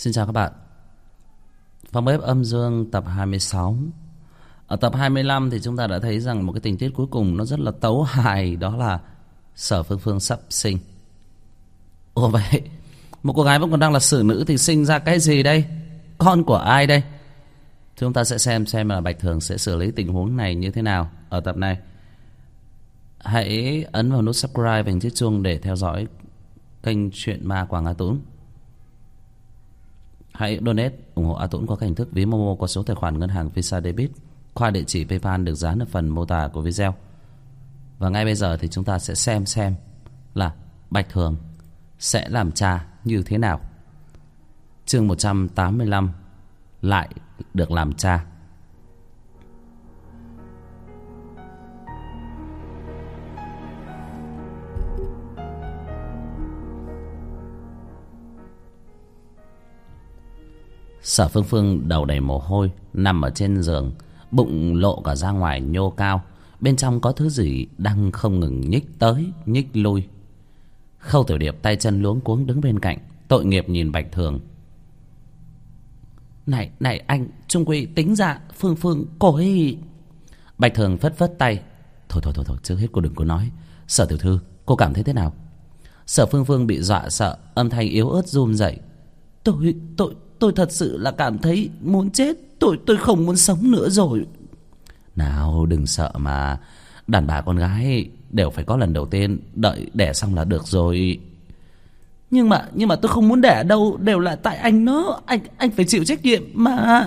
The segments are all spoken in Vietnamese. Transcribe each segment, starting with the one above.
Xin chào các bạn. Phòng bếp âm dương tập 26. Ở tập 25 thì chúng ta đã thấy rằng một cái tình tiết cuối cùng nó rất là tấu hài. Đó là Sở Phương Phương sắp sinh. Ủa vậy, một cô gái vẫn còn đang là xử nữ thì sinh ra cái gì đây? Con của ai đây? Chúng ta sẽ xem là Bạch Thường sẽ xử lý tình huống này như thế nào ở tập này. Hãy ấn vào nút subscribe và chiếc chuông để theo dõi kênh Chuyện Ma Quảng A Tũng. Hãy donate ủng hộ A Tũng qua các hình thức ví Momo qua số tài khoản ngân hàng Visa Debit qua địa chỉ PayPal được dán ở phần mô tả của video. Và ngay bây giờ thì chúng ta sẽ xem là Bạch Thường sẽ làm cha như thế nào. Chương 185 lại được làm cha. Sở Phương Phương đầu đầy mồ hôi, nằm ở trên giường, bụng lộ cả ra ngoài nhô cao. Bên trong có thứ gì đang không ngừng nhích tới, nhích lui. Khâu Tiểu Điệp tay chân luống cuống đứng bên cạnh, tội nghiệp nhìn Bạch Thường. Này anh, trung quy tính ra Phương Phương cô ấy... Bạch Thường phất phất tay. Thôi, trước hết cô đừng có nói. Sở tiểu thư, cô cảm thấy thế nào? Sở Phương Phương bị dọa sợ, âm thanh yếu ớt run rẩy. Tôi thật sự là cảm thấy muốn chết. Tôi không muốn sống nữa rồi. Nào đừng sợ mà. Đàn bà con gái đều phải có lần đầu tiên. Đợi đẻ xong là được rồi. Nhưng mà tôi không muốn đẻ đâu. Đều là tại anh nó. Anh phải chịu trách nhiệm mà.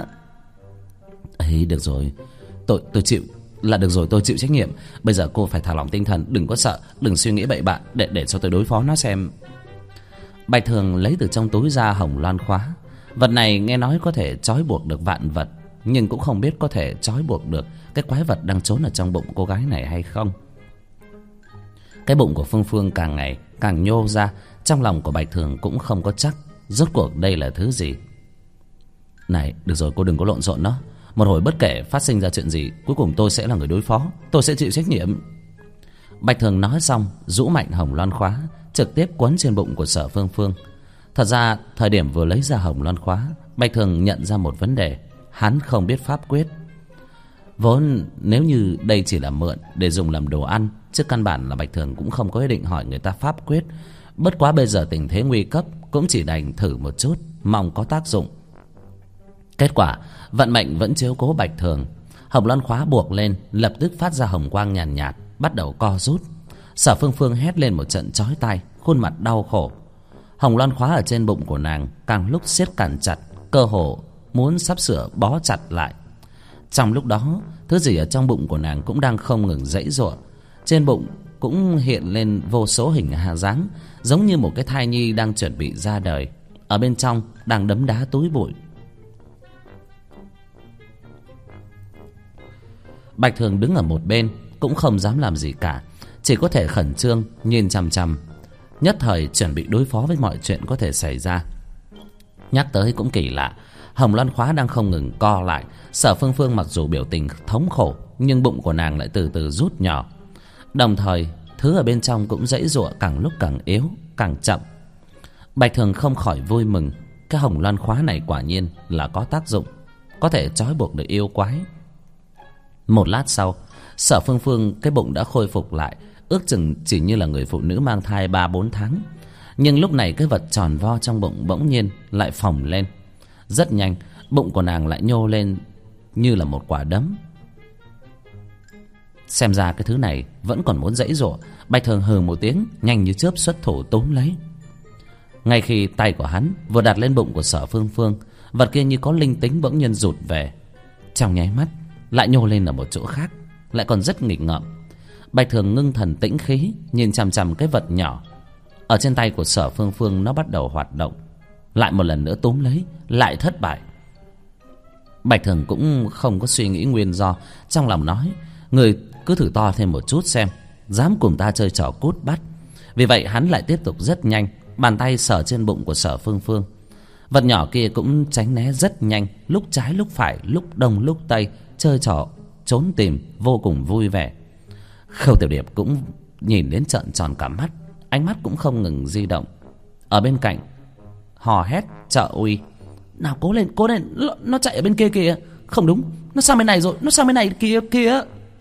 Ấy được rồi. Tôi chịu là được rồi, tôi chịu trách nhiệm. Bây giờ cô phải thả lỏng tinh thần. Đừng có sợ, đừng suy nghĩ bậy bạ. Để cho tôi đối phó nó xem. Bạch Thường lấy từ trong túi ra hồng loan khóa. Vật này nghe nói có thể trói buộc được vạn vật, nhưng cũng không biết có thể trói buộc được cái quái vật đang trốn ở trong bụng cô gái này hay không. Cái bụng của Phương Phương càng ngày càng nhô ra. Trong lòng của Bạch Thường cũng không có chắc rốt cuộc đây là thứ gì. Này được rồi, cô đừng có lộn xộn nó. Một hồi bất kể phát sinh ra chuyện gì, cuối cùng tôi sẽ là người đối phó. Tôi sẽ chịu trách nhiệm. Bạch Thường nói xong, rũ mạnh hồng loan khóa, trực tiếp quấn trên bụng của Sở Phương Phương. Thật ra thời điểm vừa lấy ra hồng loan khóa, Bạch Thường nhận ra một vấn đề. Hắn không biết pháp quyết. Vốn nếu như đây chỉ là mượn để dùng làm đồ ăn, chứ căn bản là Bạch Thường cũng không có ý định hỏi người ta pháp quyết. Bất quá bây giờ tình thế nguy cấp, cũng chỉ đành thử một chút, mong có tác dụng. Kết quả vận mệnh vẫn chiếu cố Bạch Thường. Hồng loan khóa buộc lên, lập tức phát ra hồng quang nhàn nhạt, bắt đầu co rút. Sở Phương Phương hét lên một trận chói tai, khuôn mặt đau khổ. Hồng loan khóa ở trên bụng của nàng càng lúc siết càng chặt, cơ hồ muốn sắp sửa bó chặt lại. Trong lúc đó, thứ gì ở trong bụng của nàng cũng đang không ngừng giãy giụa. Trên bụng cũng hiện lên vô số hình dáng, giống như một cái thai nhi đang chuẩn bị ra đời. Ở bên trong đang đấm đá túi bụi. Bạch Thường đứng ở một bên, cũng không dám làm gì cả, chỉ có thể khẩn trương nhìn chằm chằm, nhất thời chuẩn bị đối phó với mọi chuyện có thể xảy ra. Nhắc tới cũng kỳ lạ, hồng loan khóa đang không ngừng co lại. Sở Phương Phương mặc dù biểu tình thống khổ, nhưng bụng của nàng lại từ từ rút nhỏ. Đồng thời thứ ở bên trong cũng giãy giụa càng lúc càng yếu, càng chậm. Bạch Thường không khỏi vui mừng. Cái hồng loan khóa này quả nhiên là có tác dụng, có thể trói buộc được yêu quái. Một lát sau, Sở Phương Phương cái bụng đã khôi phục lại, ước chừng chỉ như là người phụ nữ mang thai 3-4 tháng. Nhưng lúc này cái vật tròn vo trong bụng bỗng nhiên lại phồng lên. Rất nhanh, bụng của nàng lại nhô lên như là một quả đấm. Xem ra cái thứ này vẫn còn muốn giãy giụa. Bạch Thường hừ một tiếng, nhanh như chớp xuất thủ túm lấy. Ngay khi tay của hắn vừa đặt lên bụng của Sở Phương Phương, vật kia như có linh tính bỗng nhiên rụt về. Trong nháy mắt lại nhô lên ở một chỗ khác, lại còn rất nghịch ngợm. Bạch Thường ngưng thần tĩnh khí, nhìn chằm chằm cái vật nhỏ ở trên tay của Sở Phương Phương. Nó bắt đầu hoạt động, lại một lần nữa túm lấy, lại thất bại. Bạch Thường cũng không có suy nghĩ nguyên do, trong lòng nói: người cứ thử to thêm một chút xem, dám cùng ta chơi trò cút bắt. Vì vậy hắn lại tiếp tục rất nhanh, bàn tay sờ trên bụng của Sở Phương Phương. Vật nhỏ kia cũng tránh né rất nhanh, lúc trái lúc phải, lúc đông lúc tây, chơi trò trốn tìm vô cùng vui vẻ. Khâu Tiểu Điệp cũng nhìn đến trợn tròn cả mắt, ánh mắt cũng không ngừng di động. Ở bên cạnh hò hét trợ uy. Nào cố lên, cố lên. Nó chạy ở bên kia kìa. Không đúng, nó sang bên này rồi. Nó sang bên này kìa kìa.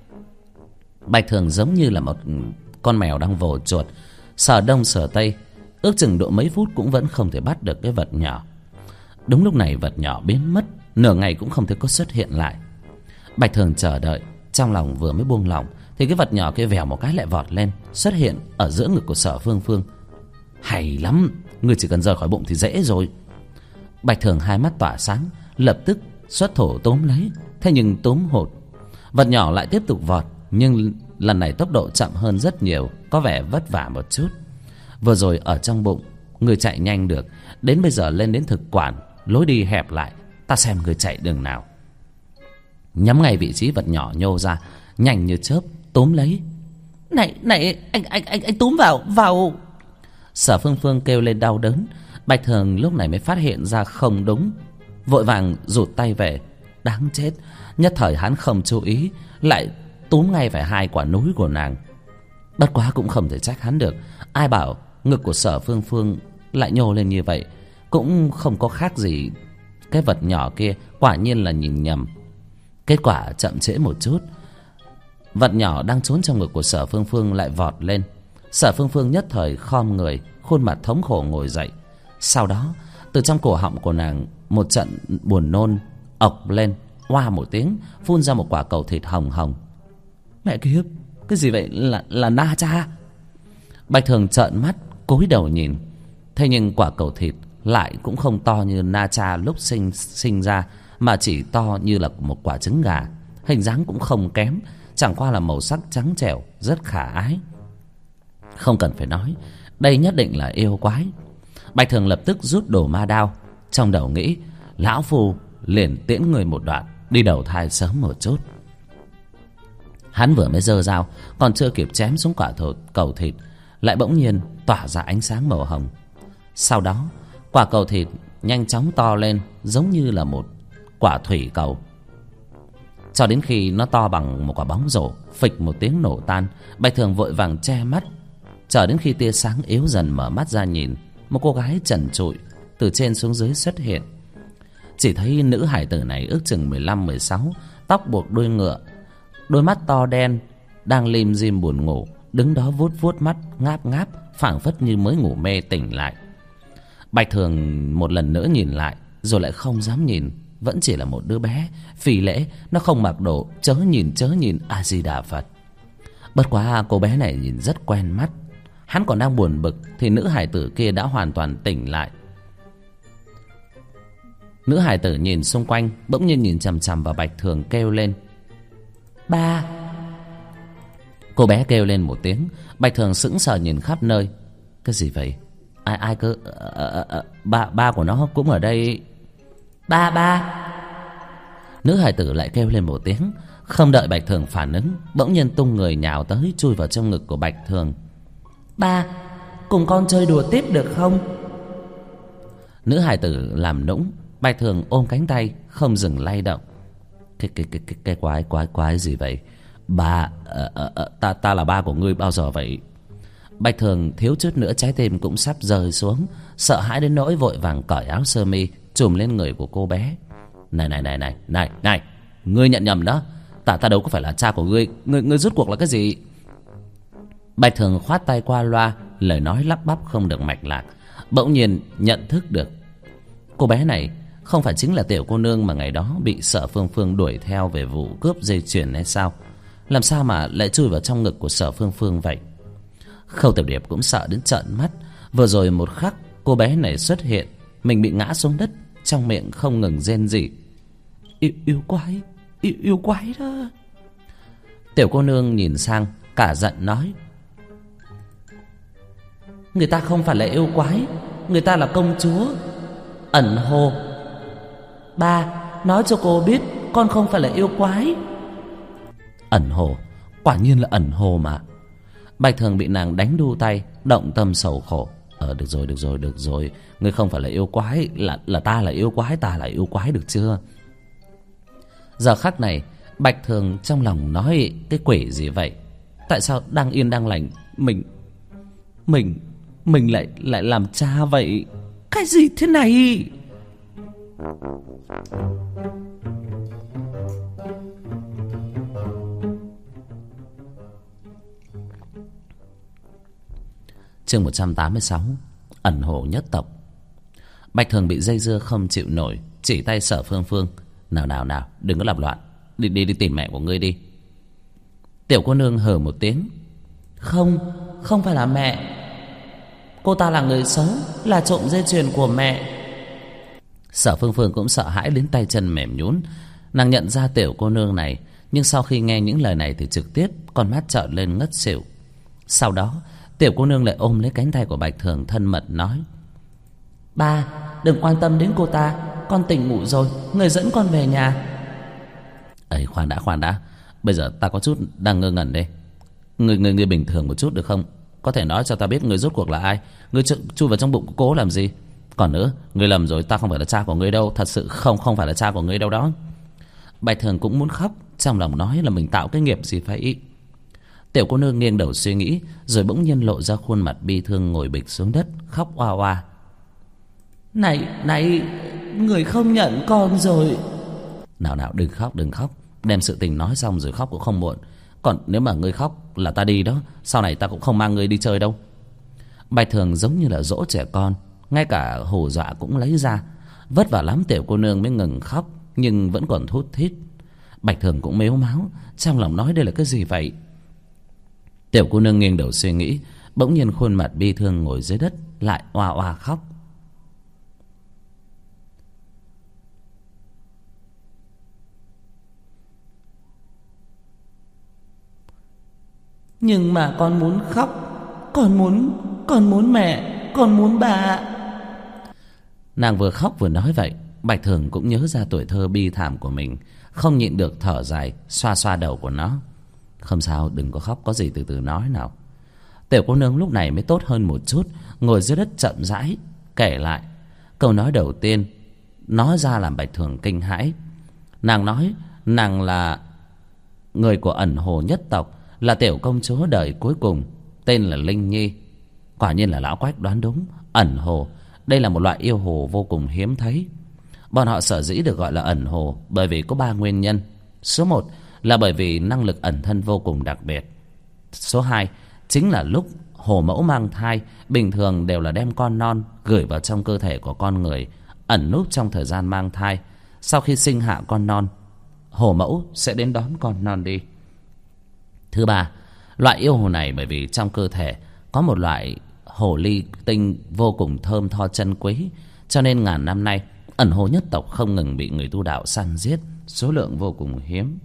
Bạch Thường giống như là một con mèo đang vồ chuột, sờ đông sờ tây, ước chừng độ mấy phút cũng vẫn không thể bắt được cái vật nhỏ. Đúng lúc này vật nhỏ biến mất, nửa ngày cũng không thấy có xuất hiện lại. Bạch Thường chờ đợi, trong lòng vừa mới buông lỏng thì cái vật nhỏ kia vèo một cái lại vọt lên, xuất hiện ở giữa ngực của Sở Phương Phương. Hay lắm, ngươi chỉ cần rời khỏi bụng thì dễ rồi. Bạch Thường hai mắt tỏa sáng, lập tức xuất thủ túm lấy. Thế nhưng túm hụt, vật nhỏ lại tiếp tục vọt, nhưng lần này tốc độ chậm hơn rất nhiều, có vẻ vất vả một chút. Vừa rồi ở trong bụng người chạy nhanh được, đến bây giờ lên đến thực quản, lối đi hẹp lại, ta xem người chạy đường nào. Nhắm ngay vị trí vật nhỏ nhô ra, nhanh như chớp túm lấy. Này anh túm vào. Sở Phương Phương kêu lên đau đớn. Bạch Thường lúc này mới phát hiện ra không đúng, vội vàng rụt tay về. Đáng chết, nhất thời hắn không chú ý, lại túm ngay phải hai quả núi của nàng. Bất quá cũng không thể trách hắn được. Ai bảo ngực của Sở Phương Phương lại nhô lên như vậy, cũng không có khác gì. Cái vật nhỏ kia quả nhiên là nhìn nhầm. Kết quả chậm trễ một chút, vật nhỏ đang trốn trong ngực của Sở Phương Phương lại vọt lên. Sở Phương Phương nhất thời khom người, khuôn mặt thống khổ ngồi dậy. Sau đó từ trong cổ họng của nàng một trận buồn nôn ọc lên, oa một tiếng phun ra một quả cầu thịt hồng hồng. Mẹ kiếp, cái gì vậy? Là na cha. Bạch Thường trợn mắt cúi đầu nhìn, thế nhưng quả cầu thịt lại cũng không to như na cha lúc sinh ra, mà chỉ to như là một quả trứng gà. Hình dáng cũng không kém, chẳng qua là màu sắc trắng trẻo, rất khả ái. Không cần phải nói, đây nhất định là yêu quái. Bạch Thường lập tức rút đồ ma đao, trong đầu nghĩ lão phu liền tiễn người một đoạn, đi đầu thai sớm một chút. Hắn vừa mới giơ dao, còn chưa kịp chém xuống quả cầu thịt, lại bỗng nhiên tỏa ra ánh sáng màu hồng. Sau đó quả cầu thịt nhanh chóng to lên, giống như là một quả thủy cầu, cho đến khi nó to bằng một quả bóng rổ, phịch một tiếng nổ tan. Bạch Thường vội vàng che mắt, chờ đến khi tia sáng yếu dần mở mắt ra nhìn, một cô gái trần trụi từ trên xuống dưới xuất hiện. Chỉ thấy nữ hải tử này ước chừng 15-16, tóc buộc đuôi ngựa, đôi mắt to đen, đang lim dim buồn ngủ, đứng đó vuốt vuốt mắt ngáp ngáp, phảng phất như mới ngủ mê tỉnh lại. Bạch Thường một lần nữa nhìn lại, rồi lại không dám nhìn. Vẫn chỉ là một đứa bé phì lễ, nó không mặc đồ, chớ nhìn A Di Đà Phật. Bất quá cô bé này nhìn rất quen mắt. Hắn còn đang buồn bực thì nữ hải tử kia đã hoàn toàn tỉnh lại. Nữ hải tử nhìn xung quanh, bỗng nhiên nhìn chằm chằm vào Bạch Thường, kêu lên: Ba. Cô bé kêu lên một tiếng. Bạch Thường sững sờ nhìn khắp nơi. Cái gì vậy? Ai cơ? Ba của nó cũng ở đây. Ba. Nữ hài tử lại kêu lên một tiếng. Không đợi Bạch Thường phản ứng, bỗng nhiên tung người nhào tới, chui vào trong ngực của Bạch Thường. Ba, cùng con chơi đùa tiếp được không? Nữ hài tử làm nũng. Bạch Thường ôm cánh tay không dừng lay động. Cái quái gì vậy? Ba, ta là ba của ngươi bao giờ vậy? Bạch Thường thiếu chút nữa trái tim cũng sắp rơi xuống, sợ hãi đến nỗi vội vàng cởi áo sơ mi trùm lên người của cô bé. Này, ngươi nhận nhầm đó. Ta đâu có phải là cha của ngươi. Ngươi rốt cuộc là cái gì? Bạch Thường khoát tay qua loa, lời nói lắp bắp không được mạch lạc. Bỗng nhiên nhận thức được cô bé này không phải chính là tiểu cô nương mà ngày đó bị Sở Phương Phương đuổi theo về vụ cướp dây chuyền hay sao? Làm sao mà lại chui vào trong ngực của Sở Phương Phương vậy? Khâu Tiểu Điệp cũng sợ đến trợn mắt. Vừa rồi một khắc cô bé này xuất hiện, mình bị ngã xuống đất, trong miệng không ngừng rên rỉ: Yêu quái đó. Tiểu cô nương nhìn sang cả giận nói: Người ta không phải là yêu quái, người ta là công chúa Ẩn Hồ. Ba, nói cho cô biết con không phải là yêu quái. Ẩn Hồ? Quả nhiên là Ẩn Hồ mà. Bạch Thường bị nàng đánh đu tay, động tâm sầu khổ. Được rồi, ngươi không phải là yêu quái, là ta là yêu quái, ta là yêu quái, được chưa? Giờ khắc này Bạch Thường trong lòng nói cái quỷ gì vậy? Tại sao đang yên đang lành mình lại làm cha vậy? Cái gì thế này? Chương 186. Ẩn hồ nhất tộc. Bạch Thường bị dây dưa không chịu nổi, chỉ tay Sở Phương Phương: nào, đừng có làm loạn, đi tìm mẹ của ngươi đi. Tiểu cô nương hừ một tiếng: Không phải là mẹ. Cô ta là người xấu, là trộm dây chuyền của mẹ. Sở Phương Phương cũng sợ hãi đến tay chân mềm nhũn. Nàng nhận ra tiểu cô nương này, nhưng sau khi nghe những lời này thì trực tiếp con mắt trợn lên ngất xỉu. Sau đó tiểu cô nương lại ôm lấy cánh tay của Bạch Thường thân mật nói: Ba, đừng quan tâm đến cô ta, con tỉnh ngủ rồi, người dẫn con về nhà. Ấy, khoan đã, bây giờ ta có chút đang ngơ ngẩn đây. Người bình thường một chút được không? Có thể nói cho ta biết người rốt cuộc là ai? Người chui vào trong bụng của cô làm gì? Còn nữa, người lầm rồi, ta không phải là cha của người đâu. Thật sự không phải là cha của người đâu đó. Bạch Thường cũng muốn khóc, trong lòng nói là mình tạo cái nghiệp gì phải. Tiểu cô nương nghiêng đầu suy nghĩ, rồi bỗng nhiên lộ ra khuôn mặt bi thương, ngồi bịch xuống đất khóc oa oa. Này, người không nhận con rồi. Nào, đừng khóc. Đem sự tình nói xong rồi khóc cũng không muộn. Còn nếu mà ngươi khóc là ta đi đó, sau này ta cũng không mang ngươi đi chơi đâu. Bạch Thường giống như là dỗ trẻ con, ngay cả hù dọa cũng lấy ra. Vất vả lắm tiểu cô nương mới ngừng khóc, nhưng vẫn còn thút thít. Bạch Thường cũng mếu máo, trong lòng nói đây là cái gì vậy. Tiểu cô nương nghiêng đầu suy nghĩ, bỗng nhiên khuôn mặt bi thương ngồi dưới đất lại oa oa khóc. Nhưng mà con muốn khóc, con muốn mẹ, con muốn bà. Nàng vừa khóc vừa nói vậy, Bạch Thường cũng nhớ ra tuổi thơ bi thảm của mình, không nhịn được thở dài, xoa đầu của nó. Không sao, đừng có khóc, có gì từ từ nói nào. Tiểu cô nương lúc này mới tốt hơn một chút, ngồi dưới đất chậm rãi kể lại. Câu nói đầu tiên nói ra làm Bạch Thường kinh hãi. Nàng nói nàng là người của ẩn hồ nhất tộc, là tiểu công chúa đời cuối cùng, tên là Linh Nhi. Quả nhiên là lão Quách đoán đúng. Ẩn hồ, đây là một loại yêu hồ vô cùng hiếm thấy. Bọn họ sở dĩ được gọi là ẩn hồ bởi vì có 3 nguyên nhân. Số 1 là bởi vì năng lực ẩn thân vô cùng đặc biệt. Số 2 chính là lúc hồ mẫu mang thai, bình thường đều là đem con non gửi vào trong cơ thể của con người, ẩn núp trong thời gian mang thai. Sau khi sinh hạ con non, hồ mẫu sẽ đến đón con non đi. Thứ 3, loại yêu hồ này bởi vì trong cơ thể có một loại hồ ly tinh vô cùng thơm tho chân quý, cho nên ngàn năm nay ẩn hồ nhất tộc không ngừng bị người tu đạo săn giết, số lượng vô cùng hiếm.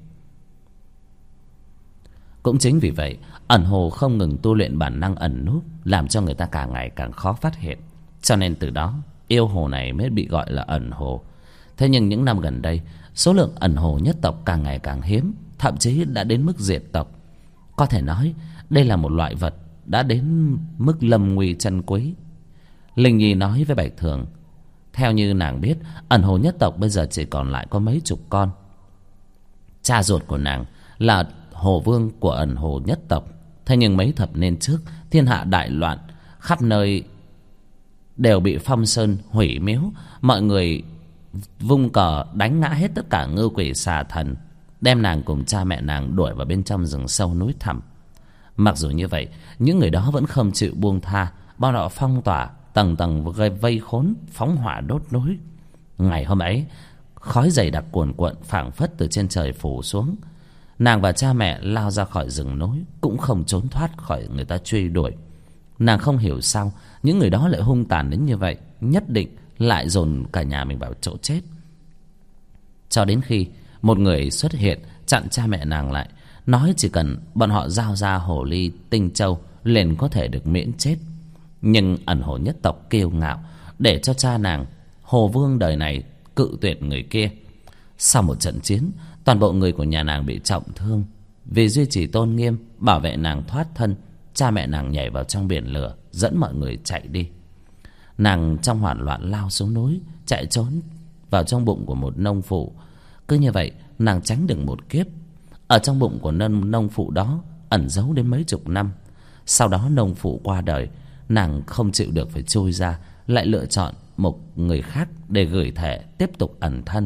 Cũng chính vì vậy, ẩn hồ không ngừng tu luyện bản năng ẩn núp, làm cho người ta càng ngày càng khó phát hiện. Cho nên từ đó yêu hồ này mới bị gọi là ẩn hồ. Thế nhưng những năm gần đây, số lượng ẩn hồ nhất tộc càng ngày càng hiếm, thậm chí đã đến mức diệt tộc. Có thể nói đây là một loại vật đã đến mức lâm nguy chân quý. Linh Nhi nói với Bạch Thường, theo như nàng biết, ẩn hồ nhất tộc bây giờ chỉ còn lại có mấy chục con. Cha ruột của nàng là hồ vương của ẩn hồ nhất tộc. Thế nhưng mấy thập niên trước, thiên hạ đại loạn, khắp nơi đều bị phong sơn hủy miếu, mọi người vung cờ đánh ngã hết tất cả ngư quỷ xà thần, đem nàng cùng cha mẹ nàng đuổi vào bên trong rừng sâu núi thẳm. Mặc dù như vậy, những người đó vẫn không chịu buông tha, bọn họ phong tỏa, tầng tầng vây khốn, phóng hỏa đốt núi. Ngày hôm ấy, khói dày đặc cuồn cuộn phảng phất từ trên trời phủ xuống. Nàng và cha mẹ lao ra khỏi rừng núi, cũng không trốn thoát khỏi người ta truy đuổi. Nàng không hiểu sao những người đó lại hung tàn đến như vậy, nhất định lại dồn cả nhà mình vào chỗ chết. Cho đến khi một người xuất hiện chặn cha mẹ nàng lại, nói chỉ cần bọn họ giao ra hồ ly tinh châu liền có thể được miễn chết. Nhưng ẩn hồ nhất tộc kiêu ngạo, để cho cha nàng hồ vương đời này cự tuyệt người kia. Sau một trận chiến, toàn bộ người của nhà nàng bị trọng thương. Vì duy trì tôn nghiêm, bảo vệ nàng thoát thân, cha mẹ nàng nhảy vào trong biển lửa, dẫn mọi người chạy đi. Nàng trong hoảng loạn lao xuống núi, chạy trốn vào trong bụng của một nông phụ. Cứ như vậy nàng tránh được một kiếp. Ở trong bụng của nông phụ đó ẩn giấu đến mấy chục năm. Sau đó nông phụ qua đời, nàng không chịu được phải trôi ra, lại lựa chọn một người khác để gửi thể tiếp tục ẩn thân.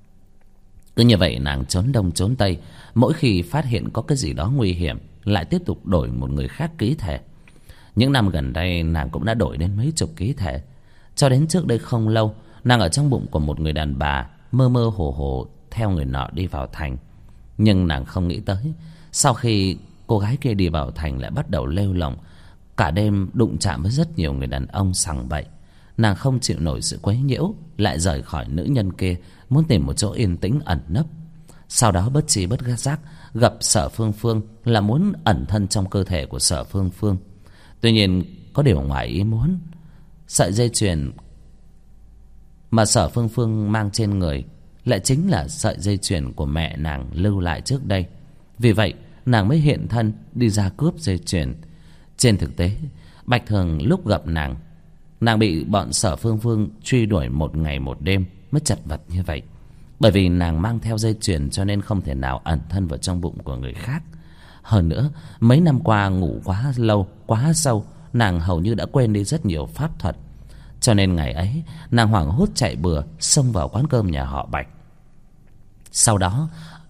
Cứ như vậy nàng trốn đông trốn tây, mỗi khi phát hiện có cái gì đó nguy hiểm lại tiếp tục đổi một người khác ký thể. Những năm gần đây nàng cũng đã đổi đến mấy chục ký thể. Cho đến trước đây không lâu, nàng ở trong bụng của một người đàn bà, mơ mơ hồ hồ theo người nọ đi vào thành. Nhưng nàng không nghĩ tới, sau khi cô gái kia đi vào thành lại bắt đầu lêu lỏng, cả đêm đụng chạm với rất nhiều người đàn ông sằng bậy. Nàng không chịu nổi sự quấy nhiễu, lại rời khỏi nữ nhân kia, muốn tìm một chỗ yên tĩnh ẩn nấp. Sau đó bất tri bất giác gặp Sở Phương Phương, là muốn ẩn thân trong cơ thể của Sở Phương Phương. Tuy nhiên có điều ngoài ý muốn, sợi dây chuyền mà Sở Phương Phương mang trên người lại chính là sợi dây chuyền của mẹ nàng lưu lại trước đây. Vì vậy nàng mới hiện thân đi ra cướp dây chuyền. Trên thực tế, Bạch Thường lúc gặp nàng bị bọn Sở Phương Phương truy đuổi một ngày một đêm mới chật vật như vậy. Bởi vì nàng mang theo dây chuyền cho nên không thể nào ẩn thân vào trong bụng của người khác. Hơn nữa, mấy năm qua ngủ quá lâu, quá sâu, nàng hầu như đã quên đi rất nhiều pháp thuật. Cho nên ngày ấy, nàng hoảng hốt chạy bừa xông vào quán cơm nhà họ Bạch. Sau đó,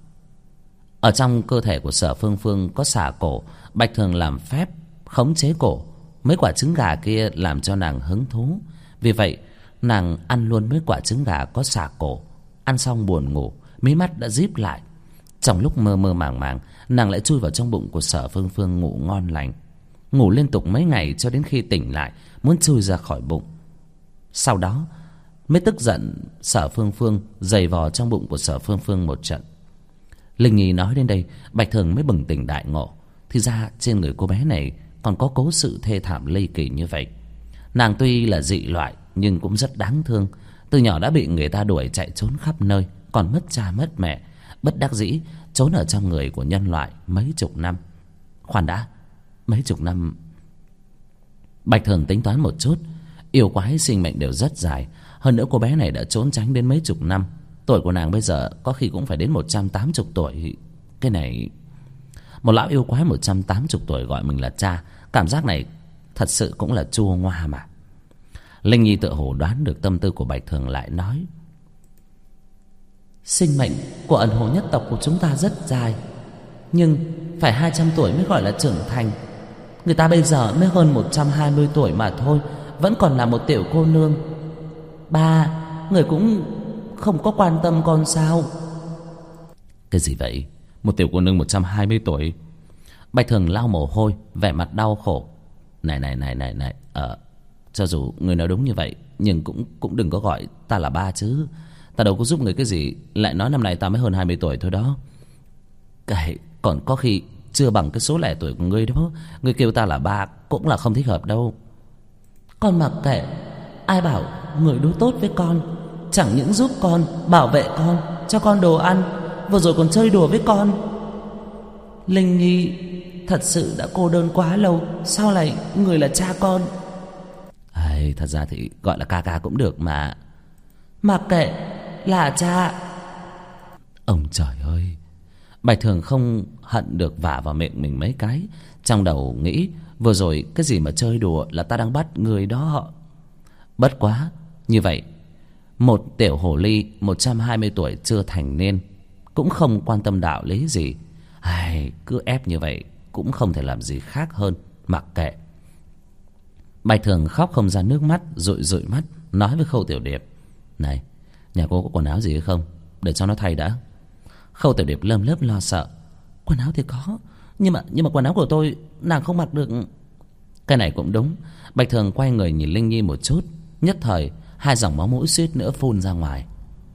ở trong cơ thể của Sở Phương Phương có xà cổ. Bạch Thường làm phép khống chế cổ mấy quả trứng gà kia, làm cho nàng hứng thú. Vì vậy nàng ăn luôn mấy quả trứng gà có xà cổ. Ăn xong buồn ngủ, mí mắt đã díp lại. Trong lúc mơ mơ màng màng, nàng lại chui vào trong bụng của Sở Phương Phương ngủ ngon lành. Ngủ liên tục mấy ngày cho đến khi tỉnh lại, muốn chui ra khỏi bụng. Sau đó mới tức giận Sở Phương Phương giày vò trong bụng của Sở Phương Phương một trận. Linh Nhi nói đến đây, Bạch Thường mới bừng tỉnh đại ngộ. Thì ra trên người cô bé này còn có cố sự thê thảm ly kỳ như vậy. Nàng tuy là dị loại nhưng cũng rất đáng thương. Từ nhỏ đã bị người ta đuổi chạy trốn khắp nơi, còn mất cha mất mẹ, bất đắc dĩ trốn ở trong người của nhân loại mấy chục năm. Khoan đã, mấy chục năm? Bạch Thường tính toán một chút, yêu quái sinh mệnh đều rất dài. Hơn nữa cô bé này đã trốn tránh đến mấy chục năm. Tuổi của nàng bây giờ có khi cũng phải đến 180 tuổi. Cái này, một lão yêu quái 180 tuổi gọi mình là cha, cảm giác này thật sự cũng là chua ngoa mà. Linh Nhi tự hồ đoán được tâm tư của Bạch Thường, lại nói: sinh mệnh của ẩn hồ nhất tộc của chúng ta rất dài, nhưng phải 200 tuổi mới gọi là trưởng thành. Người ta bây giờ mới hơn 120 tuổi mà thôi, vẫn còn là một tiểu cô nương. Ba, người cũng không có quan tâm con sao? Cái gì vậy? Một tiểu cô nương 120 tuổi? Bạch Thường lau mồ hôi, vẻ mặt đau khổ. Này, cho dù người nói đúng như vậy, nhưng cũng đừng có gọi ta là ba chứ. Ta đâu có giúp người cái gì, lại nói năm nay ta mới hơn 20 tuổi thôi đó. Cái còn có khi chưa bằng cái số lẻ tuổi của ngươi đó. Ngươi kêu ta là ba cũng là không thích hợp đâu. Con mặc kệ, ai bảo người đối tốt với con, chẳng những giúp con, bảo vệ con, cho con đồ ăn, vừa rồi còn chơi đùa với con. Linh Nhi thật sự đã cô đơn quá lâu, sao lại người là cha con? Thật ra thì gọi là ca ca cũng được mà. Mặc kệ, là cha. Ông trời ơi! Bạch Thường không hận được vả vào miệng mình mấy cái. Trong đầu nghĩ, vừa rồi cái gì mà chơi đùa là ta đang bắt người đó. Bất quá, như vậy một tiểu hồ ly 120 tuổi chưa thành niên cũng không quan tâm đạo lý gì. Cứ ép như vậy cũng không thể làm gì khác hơn mặc kệ. Bạch Thường khóc không ra nước mắt, dụi mắt nói với Khâu Tiểu Điệp: này, nhà cô có quần áo gì hay không, để cho nó thay đã. Khâu Tiểu Điệp lơm lớp lo sợ: quần áo thì có, nhưng mà quần áo của tôi nàng không mặc được. Cái này cũng đúng. Bạch Thường quay người nhìn Linh Nhi một chút, nhất thời hai dòng máu mũi suýt nữa phun ra ngoài.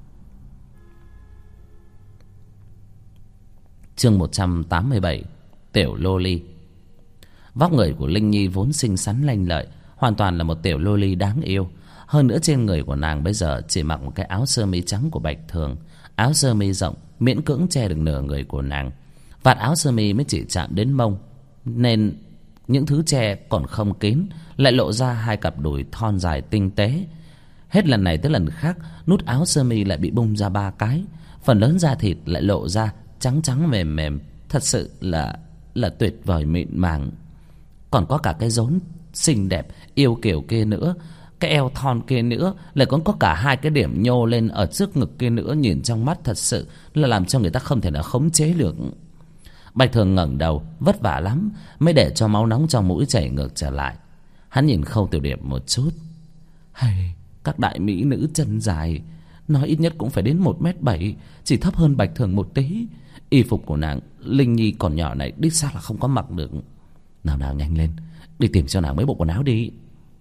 Chương 187: Tiểu Lô Ly. Vóc người của Linh Nhi vốn xinh xắn lanh lợi, hoàn toàn là một tiểu lô ly đáng yêu. Hơn nữa trên người của nàng bây giờ chỉ mặc một cái áo sơ mi trắng của Bạch Thường. Áo sơ mi rộng miễn cưỡng che được nửa người của nàng. Vạt áo sơ mi mới chỉ chạm đến mông, nên những thứ che còn không kín, lại lộ ra hai cặp đùi thon dài tinh tế. Hết lần này tới lần khác, nút áo sơ mi lại bị bung ra 3 cái. Phần lớn da thịt lại lộ ra trắng trắng mềm mềm, thật sự là tuyệt vời mịn màng. Còn có cả cái rốn xinh đẹp yêu kiều kia nữa. Cái eo thon kia nữa, lại còn có cả hai cái điểm nhô lên ở trước ngực kia nữa. Nhìn trong mắt thật sự là làm cho người ta không thể nào khống chế được. Bạch Thường ngẩng đầu, vất vả lắm mới để cho máu nóng trong mũi chảy ngược trở lại. Hắn nhìn Khâu Tiểu Điệp một chút. Hay, các đại mỹ nữ chân dài, nói ít nhất cũng phải đến 1m7, chỉ thấp hơn Bạch Thường một tí. Y phục của nàng Linh Nhi còn nhỏ này đích xác là không có mặc được. Nào nhanh lên, đi tìm cho nàng mấy bộ quần áo đi.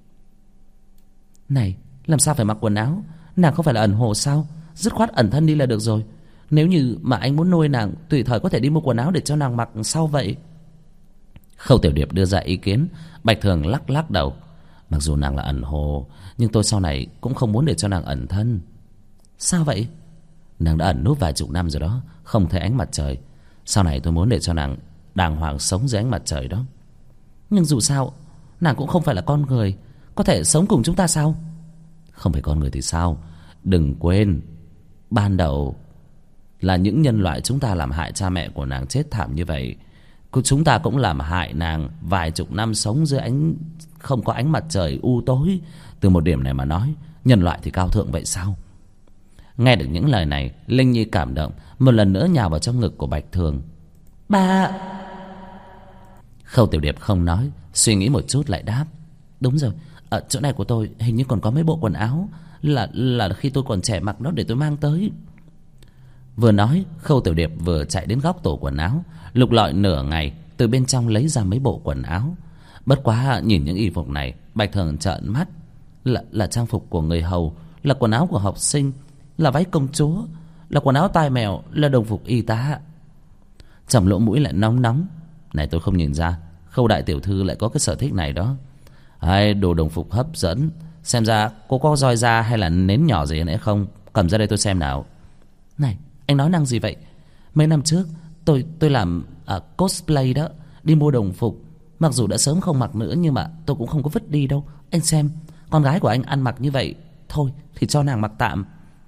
Này, làm sao phải mặc quần áo? Nàng không phải là ẩn hồ sao? Dứt khoát ẩn thân đi là được rồi. Nếu như mà anh muốn nuôi nàng, tùy thời có thể đi mua quần áo để cho nàng mặc sau vậy. Khâu Tiểu Điệp đưa ra ý kiến. Bạch Thường lắc đầu. Mặc dù nàng là ẩn hồ, nhưng tôi sau này cũng không muốn để cho nàng ẩn thân. Sao vậy? Nàng đã ẩn núp vài chục năm rồi đó, không thấy ánh mặt trời. Sau này tôi muốn để cho nàng đàng hoàng sống dưới ánh mặt trời đó. Nhưng dù sao nàng cũng không phải là con người, có thể sống cùng chúng ta sao? Không phải con người thì sao? Đừng quên, ban đầu là những nhân loại chúng ta làm hại cha mẹ của nàng chết thảm như vậy. Chúng ta cũng làm hại nàng vài chục năm sống dưới không có ánh mặt trời u tối. Từ một điểm này mà nói, nhân loại thì cao thượng vậy sao? Nghe được những lời này, Linh Nhi cảm động, một lần nữa nhào vào trong ngực của Bạch Thường. Ba! Khâu Tiểu Điệp không nói, suy nghĩ một chút lại đáp. Đúng rồi, ở chỗ này của tôi hình như còn có mấy bộ quần áo là khi tôi còn trẻ mặc đó, để tôi mang tới. Vừa nói, Khâu Tiểu Điệp vừa chạy đến góc tủ quần áo, lục lọi nửa ngày, từ bên trong lấy ra mấy bộ quần áo. Bất quá nhìn những y phục này, Bạch Thường trợn mắt. Là trang phục của người hầu, là quần áo của học sinh, là váy công chúa, là quần áo tai mèo, là đồng phục y tá. Trong lỗ mũi lại nóng. Này, tôi không nhìn ra Khâu đại tiểu thư lại có cái sở thích này đó. Đồ đồng phục hấp dẫn. Xem ra cô có roi da hay là nến nhỏ gì nữa không? Cầm ra đây tôi xem nào. Này, anh nói năng gì vậy? Mấy năm trước tôi làm cosplay đó, đi mua đồng phục. Mặc dù đã sớm không mặc nữa, nhưng mà tôi cũng không có vứt đi đâu. Anh xem, con gái của anh ăn mặc như vậy, thôi thì cho nàng mặc tạm.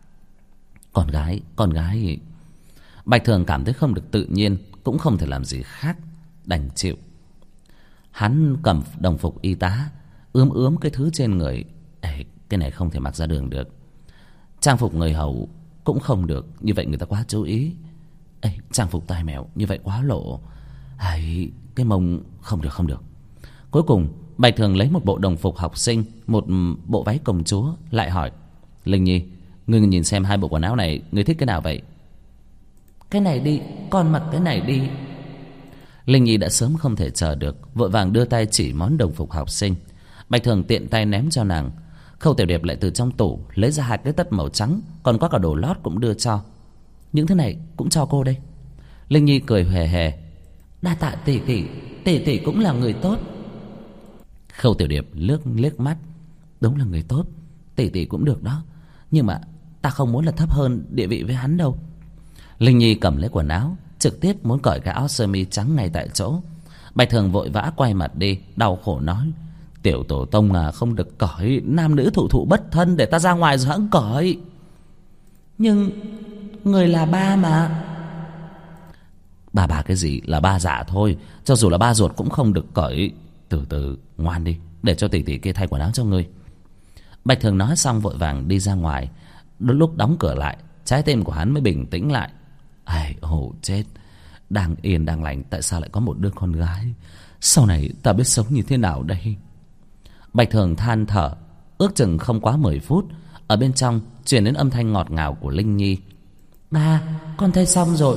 Con gái. Bạch Thường cảm thấy không được tự nhiên, cũng không thể làm gì khác, đành chịu. Hắn cầm đồng phục y tá, ướm cái thứ trên người. Cái này không thể mặc ra đường được. Trang phục người hầu cũng không được, như vậy người ta quá chú ý. Trang phục tai mèo như vậy quá lộ. Cái mông không được. Cuối cùng Bạch Thường lấy một bộ đồng phục học sinh, một bộ váy công chúa, lại hỏi. Linh Nhi, ngươi nhìn xem hai bộ quần áo này, ngươi thích cái nào vậy? Cái này đi, con mặc cái này đi. Linh Nhi đã sớm không thể chờ được, vội vàng đưa tay chỉ món đồng phục học sinh. Bạch Thường tiện tay ném cho nàng. Khâu Tiểu Điệp lại từ trong tủ lấy ra hai cái tất màu trắng, còn có cả đồ lót cũng đưa cho. Những thứ này cũng cho cô đây. Linh Nhi cười hề hề. Đa tạ tỷ tỷ, tỷ cũng là người tốt. Khâu Tiểu Điệp liếc mắt. Đúng là người tốt, tỷ cũng được đó, nhưng mà ta không muốn là thấp hơn địa vị với hắn đâu. Linh Nhi cầm lấy quần áo, trực tiếp muốn cởi cái áo sơ mi trắng ngay tại chỗ. Bạch Thường vội vã quay mặt đi, đau khổ nói. Tiểu tổ tông à, không được cởi, nam nữ thụ bất thân, để ta ra ngoài rồi hẵng cởi. Nhưng người là ba mà. Bà cái gì, là ba giả thôi, cho dù là ba ruột cũng không được cởi. Từ từ, ngoan đi, để cho tỷ kia thay quần áo cho ngươi. Bạch Thường nói xong vội vàng đi ra ngoài. Đến lúc đóng cửa lại, trái tim của hắn mới bình tĩnh lại. Hổ chết, đang yên đang lành, tại sao lại có một đứa con gái? Sau này ta biết sống như thế nào đây? Bạch Thường than thở. Ước chừng không quá 10 phút, ở bên trong truyền đến âm thanh ngọt ngào của Linh Nhi. Ba, con thay xong rồi.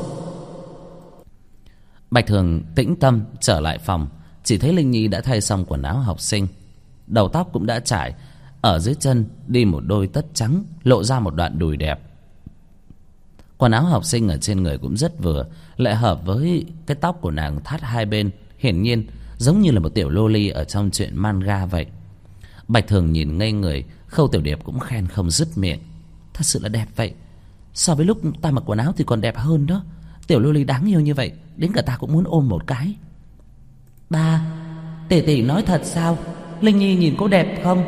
Bạch Thường tĩnh tâm trở lại phòng, chỉ thấy Linh Nhi đã thay xong quần áo học sinh, đầu tóc cũng đã trải, ở dưới chân đi một đôi tất trắng, lộ ra một đoạn đùi đẹp. Quần áo học sinh ở trên người cũng rất vừa, lại hợp với cái tóc của nàng thắt hai bên, hiển nhiên giống như là một tiểu loli ở trong truyện manga vậy. Bạch Thường nhìn ngây người, Khâu Tiểu Điệp cũng khen không dứt miệng. Thật sự là đẹp vậy, so với lúc ta mặc quần áo thì còn đẹp hơn đó. Tiểu loli đáng yêu như vậy, đến cả ta cũng muốn ôm một cái. Ba, tỷ nói thật sao? Linh Nhi nhìn cô đẹp không?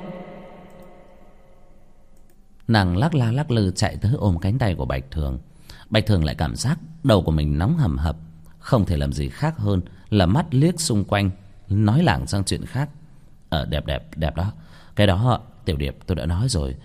Nàng lắc la lắc lư chạy tới ôm cánh tay của Bạch Thường. Bạch Thường lại cảm giác đầu của mình nóng hầm hập, không thể làm gì khác hơn là mắt liếc xung quanh, nói lảng sang chuyện khác. Đẹp đó, cái đó Tiểu Điệp, tôi đã nói rồi,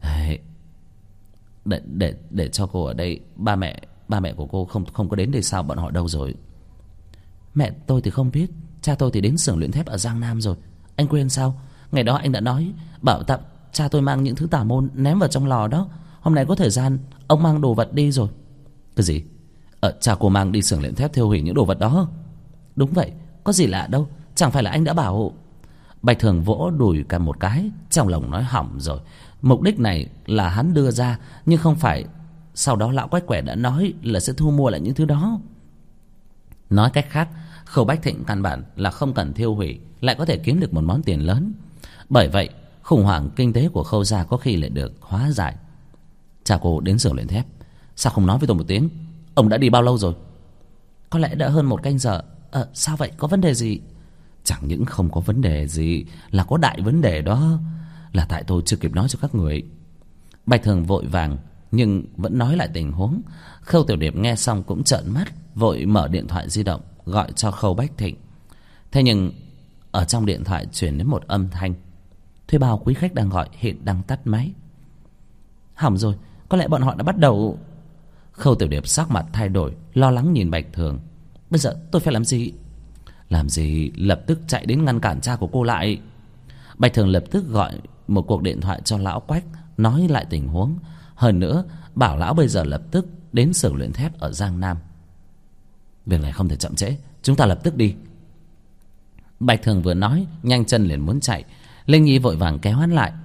để cho cô ở đây. Ba mẹ của cô không có đến đây sao? Bọn họ đâu rồi? Mẹ tôi thì không biết, cha tôi thì đến xưởng luyện thép ở Giang Nam rồi. Anh quên sao? Ngày đó anh đã nói bảo tặng cha tôi mang những thứ tà môn ném vào trong lò đó. Hôm nay có thời gian, ông mang đồ vật đi rồi. Cái gì? Cha cô mang đi xưởng luyện thép thiêu hủy những đồ vật đó? Đúng vậy, có gì lạ đâu. Chẳng phải là anh đã bảo. Bạch Thường vỗ đùi cả một cái, trong lòng nói hỏng rồi. Mục đích này là hắn đưa ra, nhưng không phải sau đó lão quách quẻ đã nói là sẽ thu mua lại những thứ đó. Nói cách khác, Khâu Bách Thịnh căn bản là không cần thiêu hủy lại có thể kiếm được một món tiền lớn. Bởi vậy khủng hoảng kinh tế của Khâu gia có khi lại được hóa giải. Cha cô đến xưởng luyện thép, sao không nói với tôi một tiếng? Ông đã đi bao lâu rồi? Có lẽ đã hơn 1 canh giờ. Sao vậy, có vấn đề gì? Chẳng những không có vấn đề gì, là có đại vấn đề đó. Là tại tôi chưa kịp nói cho các người. Bạch Thường vội vàng nhưng vẫn nói lại tình huống. Khâu Tiểu Điệp nghe xong cũng trợn mắt, vội mở điện thoại di động gọi cho Khâu Bách Thịnh. Thế nhưng ở trong điện thoại truyền đến một âm thanh: thuê bao quý khách đang gọi hiện đang tắt máy. Hỏng rồi, có lẽ bọn họ đã bắt đầu. Khâu Tiểu Điệp sắc mặt thay đổi, lo lắng nhìn Bạch Thường. Bây giờ tôi phải làm gì? Làm gì? Lập tức chạy đến ngăn cản cha của cô lại. Bạch Thường lập tức gọi một cuộc điện thoại cho lão Quách, nói lại tình huống. Hơn nữa bảo lão bây giờ lập tức đến xưởng luyện thép ở Giang Nam. Việc này không thể chậm trễ, chúng ta lập tức đi. Bạch Thường vừa nói, nhanh chân liền muốn chạy. Linh Nhi vội vàng kéo hắn lại.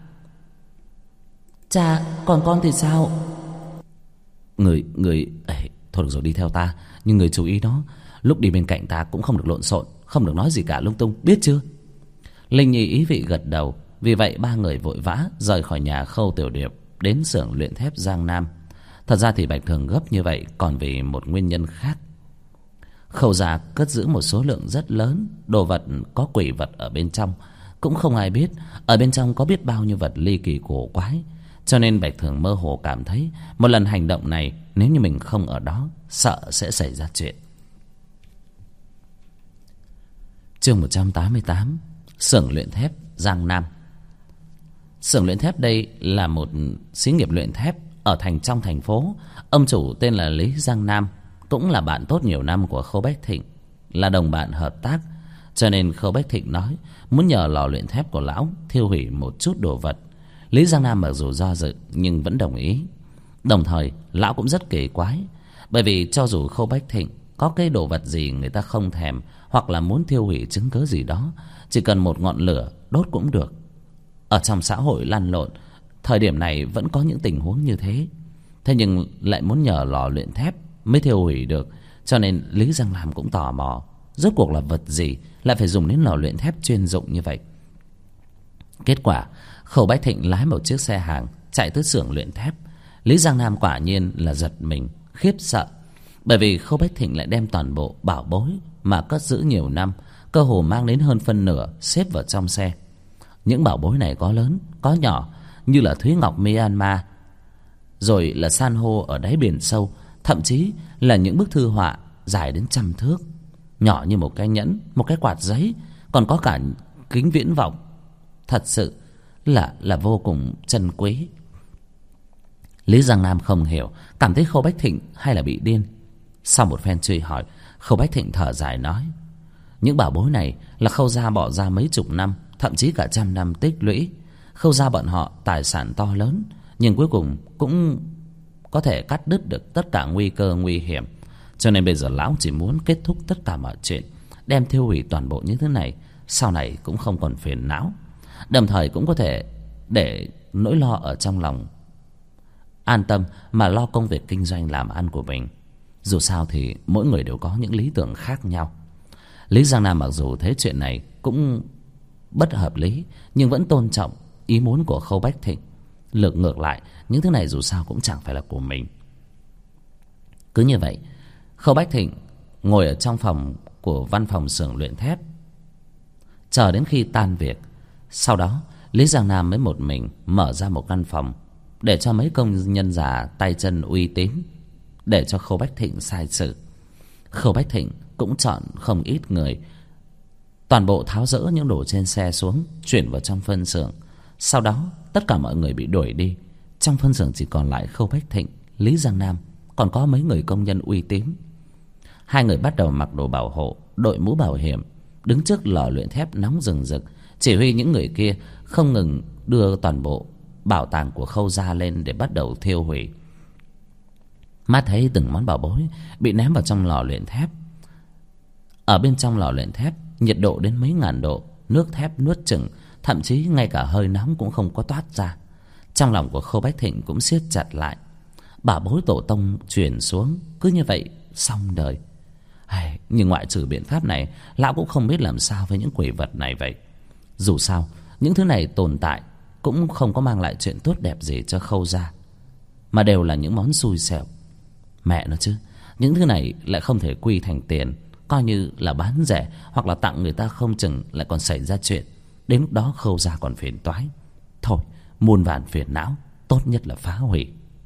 Cha, còn con thì sao? Người thôi được rồi, đi theo ta. Nhưng người chú ý đó, lúc đi bên cạnh ta cũng không được lộn xộn, không được nói gì cả lung tung, biết chưa? Linh Nhi ý vị gật đầu. Vì vậy ba người vội vã rời khỏi nhà Khâu Tiểu Điệp đến xưởng luyện thép Giang Nam. Thật ra thì Bạch Thường gấp như vậy còn vì một nguyên nhân khác. Khâu gia cất giữ một số lượng rất lớn đồ vật có quỷ vật ở bên trong. Cũng không ai biết ở bên trong có biết bao nhiêu vật ly kỳ cổ quái. Cho nên Bạch Thường mơ hồ cảm thấy một lần hành động này, nếu như mình không ở đó, sợ sẽ xảy ra chuyện. Chương 188. Xưởng luyện thép Giang Nam. Xưởng luyện thép đây là một xí nghiệp luyện thép ở trong thành phố. Ông chủ tên là Lý Giang Nam, cũng là bạn tốt nhiều năm của Khâu Bách Thịnh, là đồng bạn hợp tác. Cho nên Khâu Bách Thịnh nói muốn nhờ lò luyện thép của lão thiêu hủy một chút đồ vật. Lý Giang Nam mặc dù do dự nhưng vẫn đồng ý. Đồng thời lão cũng rất kỳ quái, bởi vì cho dù Khâu Bách Thịnh có cái đồ vật gì người ta không thèm, hoặc là muốn thiêu hủy chứng cớ gì đó, chỉ cần một ngọn lửa đốt cũng được. Ở trong xã hội lăn lộn, thời điểm này vẫn có những tình huống như thế. Thế nhưng lại muốn nhờ lò luyện thép mới thiêu hủy được. Cho nên Lý Giang Nam cũng tò mò, rốt cuộc là vật gì lại phải dùng đến lò luyện thép chuyên dụng như vậy. Kết quả Khâu Bách Thịnh lái một chiếc xe hàng chạy tới xưởng luyện thép. Lý Giang Nam quả nhiên là giật mình, khiếp sợ, bởi vì Khâu Bách Thịnh lại đem toàn bộ bảo bối mà cất giữ nhiều năm, cơ hồ mang đến hơn phân nửa, xếp vào trong xe. Những bảo bối này có lớn có nhỏ, như là thúy ngọc Myanmar, rồi là san hô ở đáy biển sâu, thậm chí là những bức thư họa dài đến 100 thước, nhỏ như một cái nhẫn, một cái quạt giấy, còn có cả kính viễn vọng. Thật sự là vô cùng chân quý. Lý Giang Nam không hiểu, cảm thấy Khâu Bách Thịnh hay là bị điên. Sau một phen truy hỏi, Khâu Bách Thịnh thở dài nói: những bảo bối này là Khâu gia bỏ ra mấy chục năm, thậm chí cả 100 năm tích lũy. Khâu gia bọn họ tài sản to lớn, nhưng cuối cùng cũng có thể cắt đứt được tất cả nguy cơ nguy hiểm. Cho nên bây giờ lão chỉ muốn kết thúc tất cả mọi chuyện, đem thiêu hủy toàn bộ những thứ này, sau này cũng không còn phiền não. Đồng thời cũng có thể để nỗi lo ở trong lòng an tâm mà lo công việc kinh doanh làm ăn của mình. Dù sao thì mỗi người đều có những lý tưởng khác nhau. Lý Giang Nam mặc dù thấy chuyện này cũng bất hợp lý, nhưng vẫn tôn trọng ý muốn của Khâu Bách Thịnh. Ngược lại, những thứ này dù sao cũng chẳng phải là của mình. Cứ như vậy, Khâu Bách Thịnh ngồi ở trong phòng của văn phòng xưởng luyện thép, chờ đến khi tan việc. Sau đó Lý Giang Nam mới một mình mở ra một căn phòng để cho mấy công nhân già tay chân uy tín, để cho Khâu Bách Thịnh sai sự. Khâu Bách Thịnh cũng chọn không ít người, toàn bộ tháo dỡ những đồ trên xe xuống, chuyển vào trong phân xưởng. Sau đó tất cả mọi người bị đuổi đi. Trong phân xưởng chỉ còn lại Khâu Bách Thịnh, Lý Giang Nam, còn có mấy người công nhân uy tín. Hai người bắt đầu mặc đồ bảo hộ, đội mũ bảo hiểm, đứng trước lò luyện thép nóng rừng rực, chỉ huy những người kia không ngừng đưa toàn bộ bảo tàng của Khâu gia lên để bắt đầu thiêu hủy. Mắt thấy từng món bảo bối bị ném vào trong lò luyện thép. Ở bên trong lò luyện thép, nhiệt độ đến mấy ngàn độ, nước thép nuốt chửng, thậm chí ngay cả hơi nóng cũng không có toát ra. Trong lòng của Khâu Bách Thịnh cũng siết chặt lại. Bảo bối tổ tông truyền xuống, cứ như vậy xong đời. Nhưng ngoại trừ biện pháp này, lão cũng không biết làm sao với những quỷ vật này vậy. Dù sao, những thứ này tồn tại cũng không có mang lại chuyện tốt đẹp gì cho Khâu gia, mà đều là những món xui xẻo. Mẹ nó chứ, những thứ này lại không thể quy thành tiền, coi như là bán rẻ hoặc là tặng người ta, không chừng lại còn xảy ra chuyện. Đến lúc đó Khâu gia còn phiền toái. Thôi, muôn vàn phiền não, tốt nhất là phá hủy.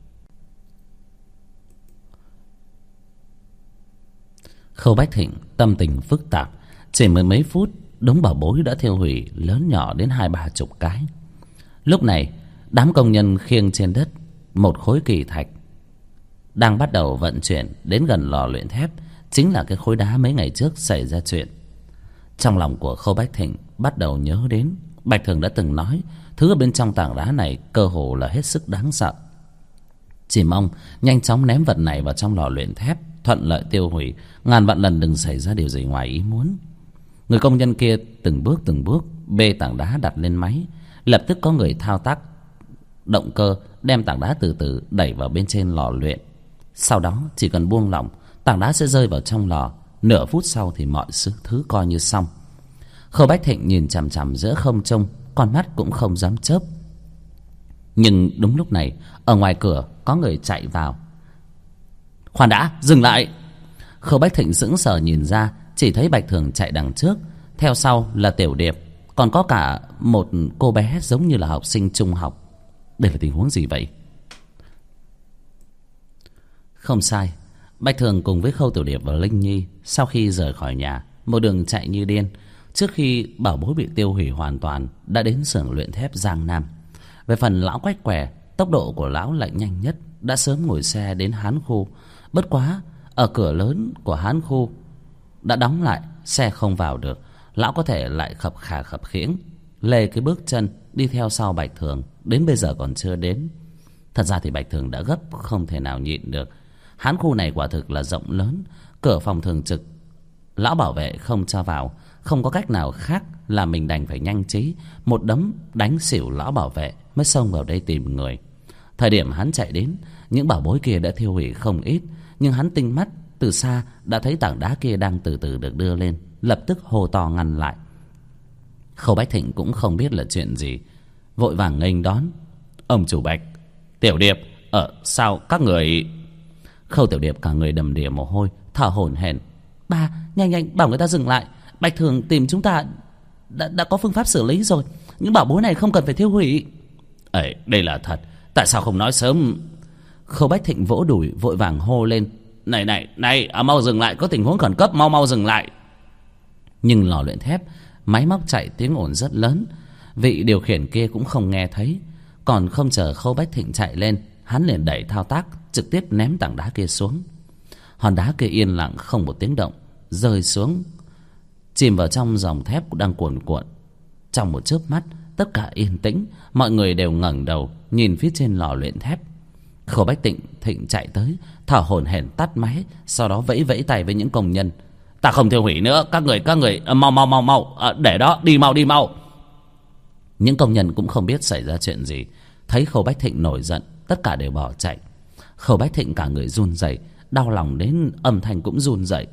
Khâu Bách Thịnh tâm tình phức tạp. Chỉ mười mấy phút, đống bảo bối đã thiêu hủy lớn nhỏ đến 20-30 cái. Lúc này, đám công nhân khiêng trên đất một khối kỳ thạch đang bắt đầu vận chuyển đến gần lò luyện thép, chính là cái khối đá mấy ngày trước xảy ra chuyện. Trong lòng của Khâu Bách Thịnh bắt đầu nhớ đến Bạch Thường đã từng nói, thứ ở bên trong tảng đá này cơ hồ là hết sức đáng sợ. Chỉ mong nhanh chóng ném vật này vào trong lò luyện thép, thuận lợi tiêu hủy, ngàn vạn lần đừng xảy ra điều gì ngoài ý muốn. Người công nhân kia từng bước bê tảng đá đặt lên máy. Lập tức có người thao tác động cơ, đem tảng đá từ từ đẩy vào bên trên lò luyện. Sau đó chỉ cần buông lỏng, tảng đá sẽ rơi vào trong lò. Nửa phút sau thì mọi thứ coi như xong. Khâu Bách Thịnh nhìn chằm chằm giữa không trung, con mắt cũng không dám chớp. Nhưng đúng lúc này, ở ngoài cửa có người chạy vào. Khoan đã, dừng lại! Khâu Bách Thịnh sững sờ nhìn ra, chỉ thấy Bạch Thường chạy đằng trước, theo sau là Tiểu Điệp, còn có cả một cô bé giống như là học sinh trung học. Đây là tình huống gì vậy? Không sai, Bạch Thường cùng với Khâu Tiểu Điệp và Linh Nhi sau khi rời khỏi nhà, một đường chạy như điên. Trước khi bảo bối bị tiêu hủy hoàn toàn, đã đến xưởng luyện thép Giang Nam. Về phần lão Quách Què, tốc độ của lão lại nhanh nhất, đã sớm ngồi xe đến Hán Khu. Bất quá ở cửa lớn của Hán Khu đã đóng lại, xe không vào được. Lão có thể lại khập khà khập khiễng lê cái bước chân đi theo sau Bạch Thường, đến bây giờ còn chưa đến. Thật ra thì Bạch Thường đã gấp không thể nào nhịn được. Hán Khu này quả thực là rộng lớn, cửa phòng thường trực lão bảo vệ không cho vào. Không có cách nào khác là mình đành phải nhanh trí một đấm đánh xỉu lão bảo vệ mới xông vào đây tìm người. Thời điểm hắn chạy đến, những bảo bối kia đã thiêu hủy không ít, nhưng hắn tinh mắt từ xa đã thấy tảng đá kia đang từ từ được đưa lên, lập tức hô to ngăn lại. Khâu Bách Thịnh cũng không biết là chuyện gì, vội vàng nghênh đón. Ông chủ Bạch, Tiểu Điệp, sao các người... Khâu Tiểu Điệp cả người đầm đìa mồ hôi, thở hổn hển. Ba, nhanh bảo người ta dừng lại. Bạch Thường tìm chúng ta đã có phương pháp xử lý rồi. Những bảo bối này không cần phải thiêu hủy. Đây là thật, tại sao không nói sớm? Khâu Bách Thịnh vỗ đùi vội vàng hô lên. Này, mau dừng lại, có tình huống khẩn cấp, mau dừng lại. Nhưng lò luyện thép, máy móc chạy tiếng ồn rất lớn, vị điều khiển kia cũng không nghe thấy. Còn không chờ Khâu Bách Thịnh chạy lên, hắn liền đẩy thao tác, trực tiếp ném tảng đá kia xuống. Hòn đá kia yên lặng không một tiếng động rơi xuống, chìm vào trong dòng thép đang cuồn cuộn. Trong một chớp mắt, tất cả yên tĩnh, mọi người đều ngẩng đầu nhìn phía trên lò luyện thép. Khâu Bách Thịnh chạy tới, thở hổn hển tắt máy, sau đó vẫy vẫy tay với những công nhân. Ta không tiêu hủy nữa, các người mau, để đó, đi mau. Những công nhân cũng không biết xảy ra chuyện gì, thấy Khâu Bách Thịnh nổi giận, tất cả đều bỏ chạy. Khâu Bách Thịnh cả người run rẩy, đau lòng đến âm thanh cũng run rẩy.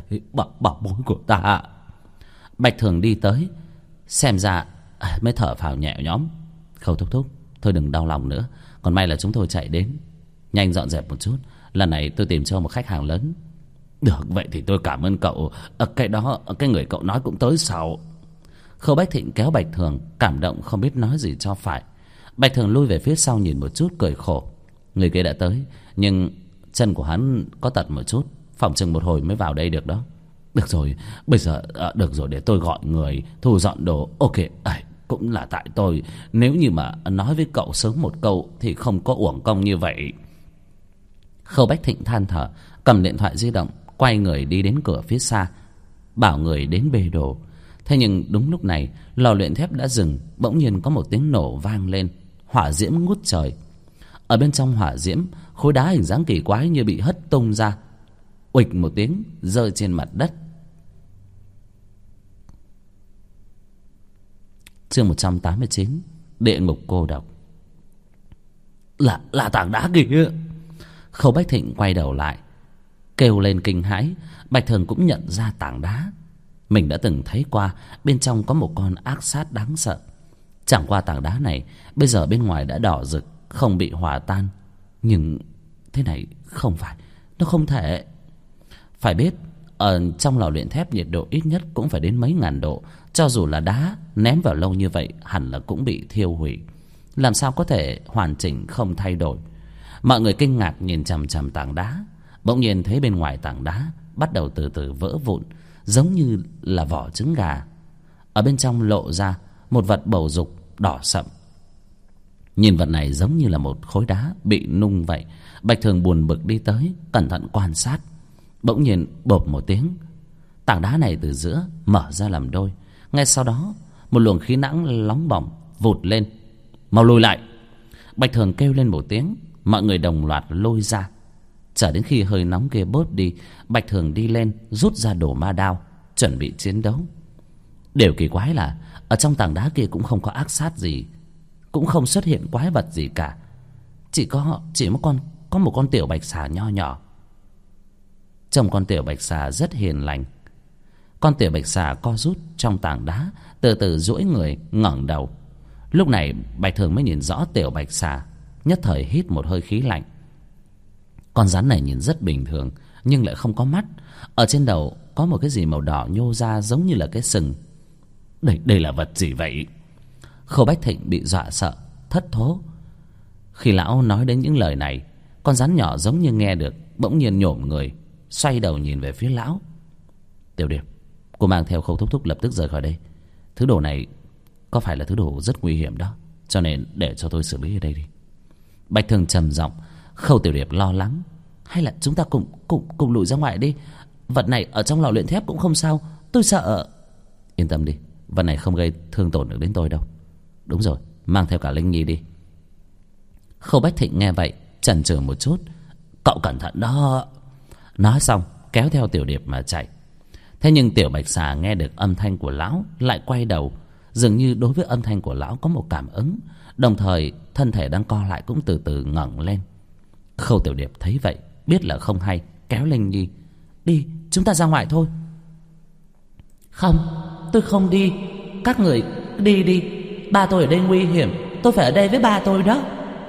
Bảo bối của ta. Bạch Thường đi tới, xem ra mới thở phào nhẹ nhõm. Khâu thúc, thôi đừng đau lòng nữa, còn may là chúng tôi chạy đến. Nhanh dọn dẹp một chút, lần này tôi tìm cho một khách hàng lớn. Được, vậy thì tôi cảm ơn cậu. Cái người cậu nói cũng tới sau. Khâu Bách Thịnh kéo Bạch Thường, cảm động không biết nói gì cho phải. Bạch Thường lui về phía sau nhìn một chút, cười khổ. Người kia đã tới, nhưng chân của hắn có tật một chút, phòng chừng một hồi mới vào đây được đó. Được rồi, bây giờ được rồi, để tôi gọi người thu dọn đồ. Ok, cũng là tại tôi. Nếu như mà nói với cậu sớm một câu thì không có uổng công như vậy. Khâu Bách Thịnh than thở, cầm điện thoại di động, quay người đi đến cửa phía xa, bảo người đến bê đồ. Thế nhưng đúng lúc này, lò luyện thép đã dừng. Bỗng nhiên có một tiếng nổ vang lên, hỏa diễm ngút trời. Ở bên trong hỏa diễm, khối đá hình dáng kỳ quái như bị hất tung ra, uịch một tiếng rơi trên mặt đất. Chương 189, địa ngục cô độc. Là tảng đá kìa. Khâu Bách Thịnh quay đầu lại, kêu lên kinh hãi. Bạch Thường cũng nhận ra tảng đá mình đã từng thấy qua, bên trong có một con ác sát đáng sợ. Chẳng qua tảng đá này bây giờ bên ngoài đã đỏ rực, không bị hòa tan. Nhưng thế này không phải, nó không thể. Phải biết ở trong lò luyện thép nhiệt độ ít nhất cũng phải đến mấy ngàn độ. Cho dù là đá ném vào lâu như vậy hẳn là cũng bị thiêu hủy, làm sao có thể hoàn chỉnh không thay đổi. Mọi người kinh ngạc nhìn chằm chằm tảng đá. Bỗng nhiên thấy bên ngoài tảng đá bắt đầu từ từ vỡ vụn, giống như là vỏ trứng gà. Ở bên trong lộ ra một vật bầu dục đỏ sậm. Nhìn vật này giống như là một khối đá bị nung vậy. Bạch Thường buồn bực đi tới, cẩn thận quan sát. Bỗng nhiên bộp một tiếng, tảng đá này từ giữa mở ra làm đôi. Ngay sau đó một luồng khí nóng nóng bỏng vụt lên. Mau lùi lại. Bạch Thường kêu lên một tiếng, mọi người đồng loạt lôi ra. Chờ đến khi hơi nóng kia bớt đi, Bạch Thường đi lên rút ra đồ ma đao, chuẩn bị chiến đấu. Điều kỳ quái là ở trong tảng đá kia cũng không có ác sát gì, cũng không xuất hiện quái vật gì cả. Chỉ có một con tiểu bạch xà nho nhỏ. Trông con tiểu bạch xà rất hiền lành. Con tiểu bạch xà co rút trong tảng đá, từ từ duỗi người ngẩng đầu. Lúc này Bạch Thường mới nhìn rõ tiểu bạch xà, nhất thời hít một hơi khí lạnh. Con rắn này nhìn rất bình thường nhưng lại không có mắt. Ở trên đầu có một cái gì màu đỏ nhô ra giống như là cái sừng. Đây là vật gì vậy? Khâu Bách Thịnh bị dọa sợ thất thố. Khi lão nói đến những lời này, con rắn nhỏ giống như nghe được, bỗng nhiên nhổm người, xoay đầu nhìn về phía lão. Tiểu Điệp, cô mang theo Khâu thúc thúc lập tức rời khỏi đây. Thứ đồ này có phải là thứ đồ rất nguy hiểm đó, cho nên để cho tôi xử lý ở đây đi. Bạch Thường trầm giọng. Khâu Tiểu Điệp lo lắng. Hay là chúng ta cùng lùi ra ngoài đi. Vật này ở trong lò luyện thép cũng không sao, tôi sợ. Yên tâm đi, vật này không gây thương tổn được đến tôi đâu. Đúng rồi, mang theo cả Linh Nhi đi. Khâu Bách Thịnh nghe vậy chần chừ một chút. Cậu cẩn thận đó. Nói xong kéo theo Tiểu Điệp mà chạy. Thế nhưng tiểu bạch xà nghe được âm thanh của lão lại quay đầu, dường như đối với âm thanh của lão có một cảm ứng, đồng thời thân thể đang co lại cũng từ từ ngẩng lên. Khâu Tiểu Điệp thấy vậy biết là không hay, kéo Linh Nhi. Đi, chúng ta ra ngoài thôi. Không, tôi không đi. Các người đi đi. Ba tôi ở đây nguy hiểm, tôi phải ở đây với ba tôi đó.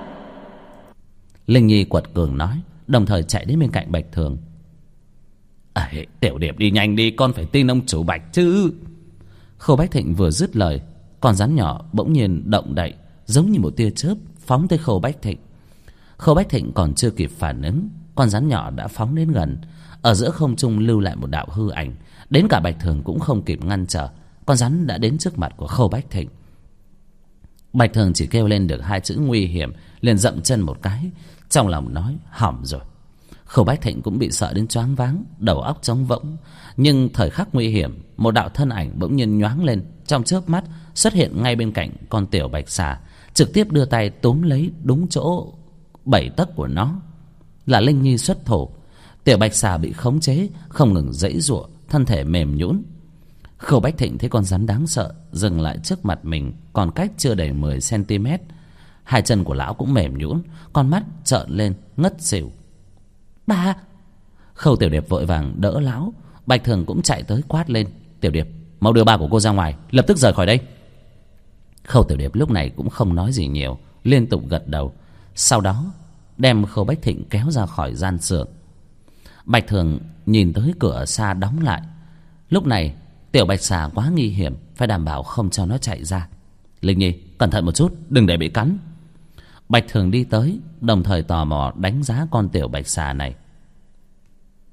Linh Nhi quật cường nói, đồng thời chạy đến bên cạnh Bạch Thường. Tiểu Điệp đi nhanh đi, con phải tin ông chủ Bạch chứ. Khâu Bách Thịnh vừa dứt lời, con rắn nhỏ bỗng nhiên động đậy, giống như một tia chớp phóng tới Khâu Bách Thịnh. Khâu Bách Thịnh còn chưa kịp phản ứng, con rắn nhỏ đã phóng đến gần. Ở giữa không trung lưu lại một đạo hư ảnh, đến cả Bạch Thường cũng không kịp ngăn trở. Con rắn đã đến trước mặt của Khâu Bách Thịnh. Bạch Thường chỉ kêu lên được hai chữ nguy hiểm, liền dậm chân một cái, trong lòng nói hỏng rồi. Khâu Bách Thịnh cũng bị sợ đến choáng váng, đầu óc trống rỗng. Nhưng thời khắc nguy hiểm, một đạo thân ảnh bỗng nhiên nhoáng lên, trong chớp mắt xuất hiện ngay bên cạnh con tiểu bạch xà, trực tiếp đưa tay túm lấy đúng chỗ 7 tấc của nó. Là Linh Nhi xuất thủ. Tiểu bạch xà bị khống chế, không ngừng giãy giụa, thân thể mềm nhũn. Khâu Bách Thịnh thấy con rắn đáng sợ dừng lại trước mặt mình, còn cách chưa đầy 10 cm. Hai chân của lão cũng mềm nhũn, con mắt trợn lên ngất xỉu. Ba! Khâu Tiểu Điệp vội vàng đỡ lão. Bạch Thường cũng chạy tới quát lên. Tiểu Điệp, mau đưa ba của cô ra ngoài, lập tức rời khỏi đây. Khâu Tiểu Điệp lúc này cũng không nói gì nhiều, liên tục gật đầu. Sau đó đem Khâu Bách Thịnh kéo ra khỏi gian xưởng. Bạch Thường nhìn tới cửa xa đóng lại. Lúc này tiểu bạch xà quá nguy hiểm, phải đảm bảo không cho nó chạy ra. Linh Nhi, cẩn thận một chút, đừng để bị cắn. Bạch Thường đi tới, đồng thời tò mò đánh giá con tiểu bạch xà này.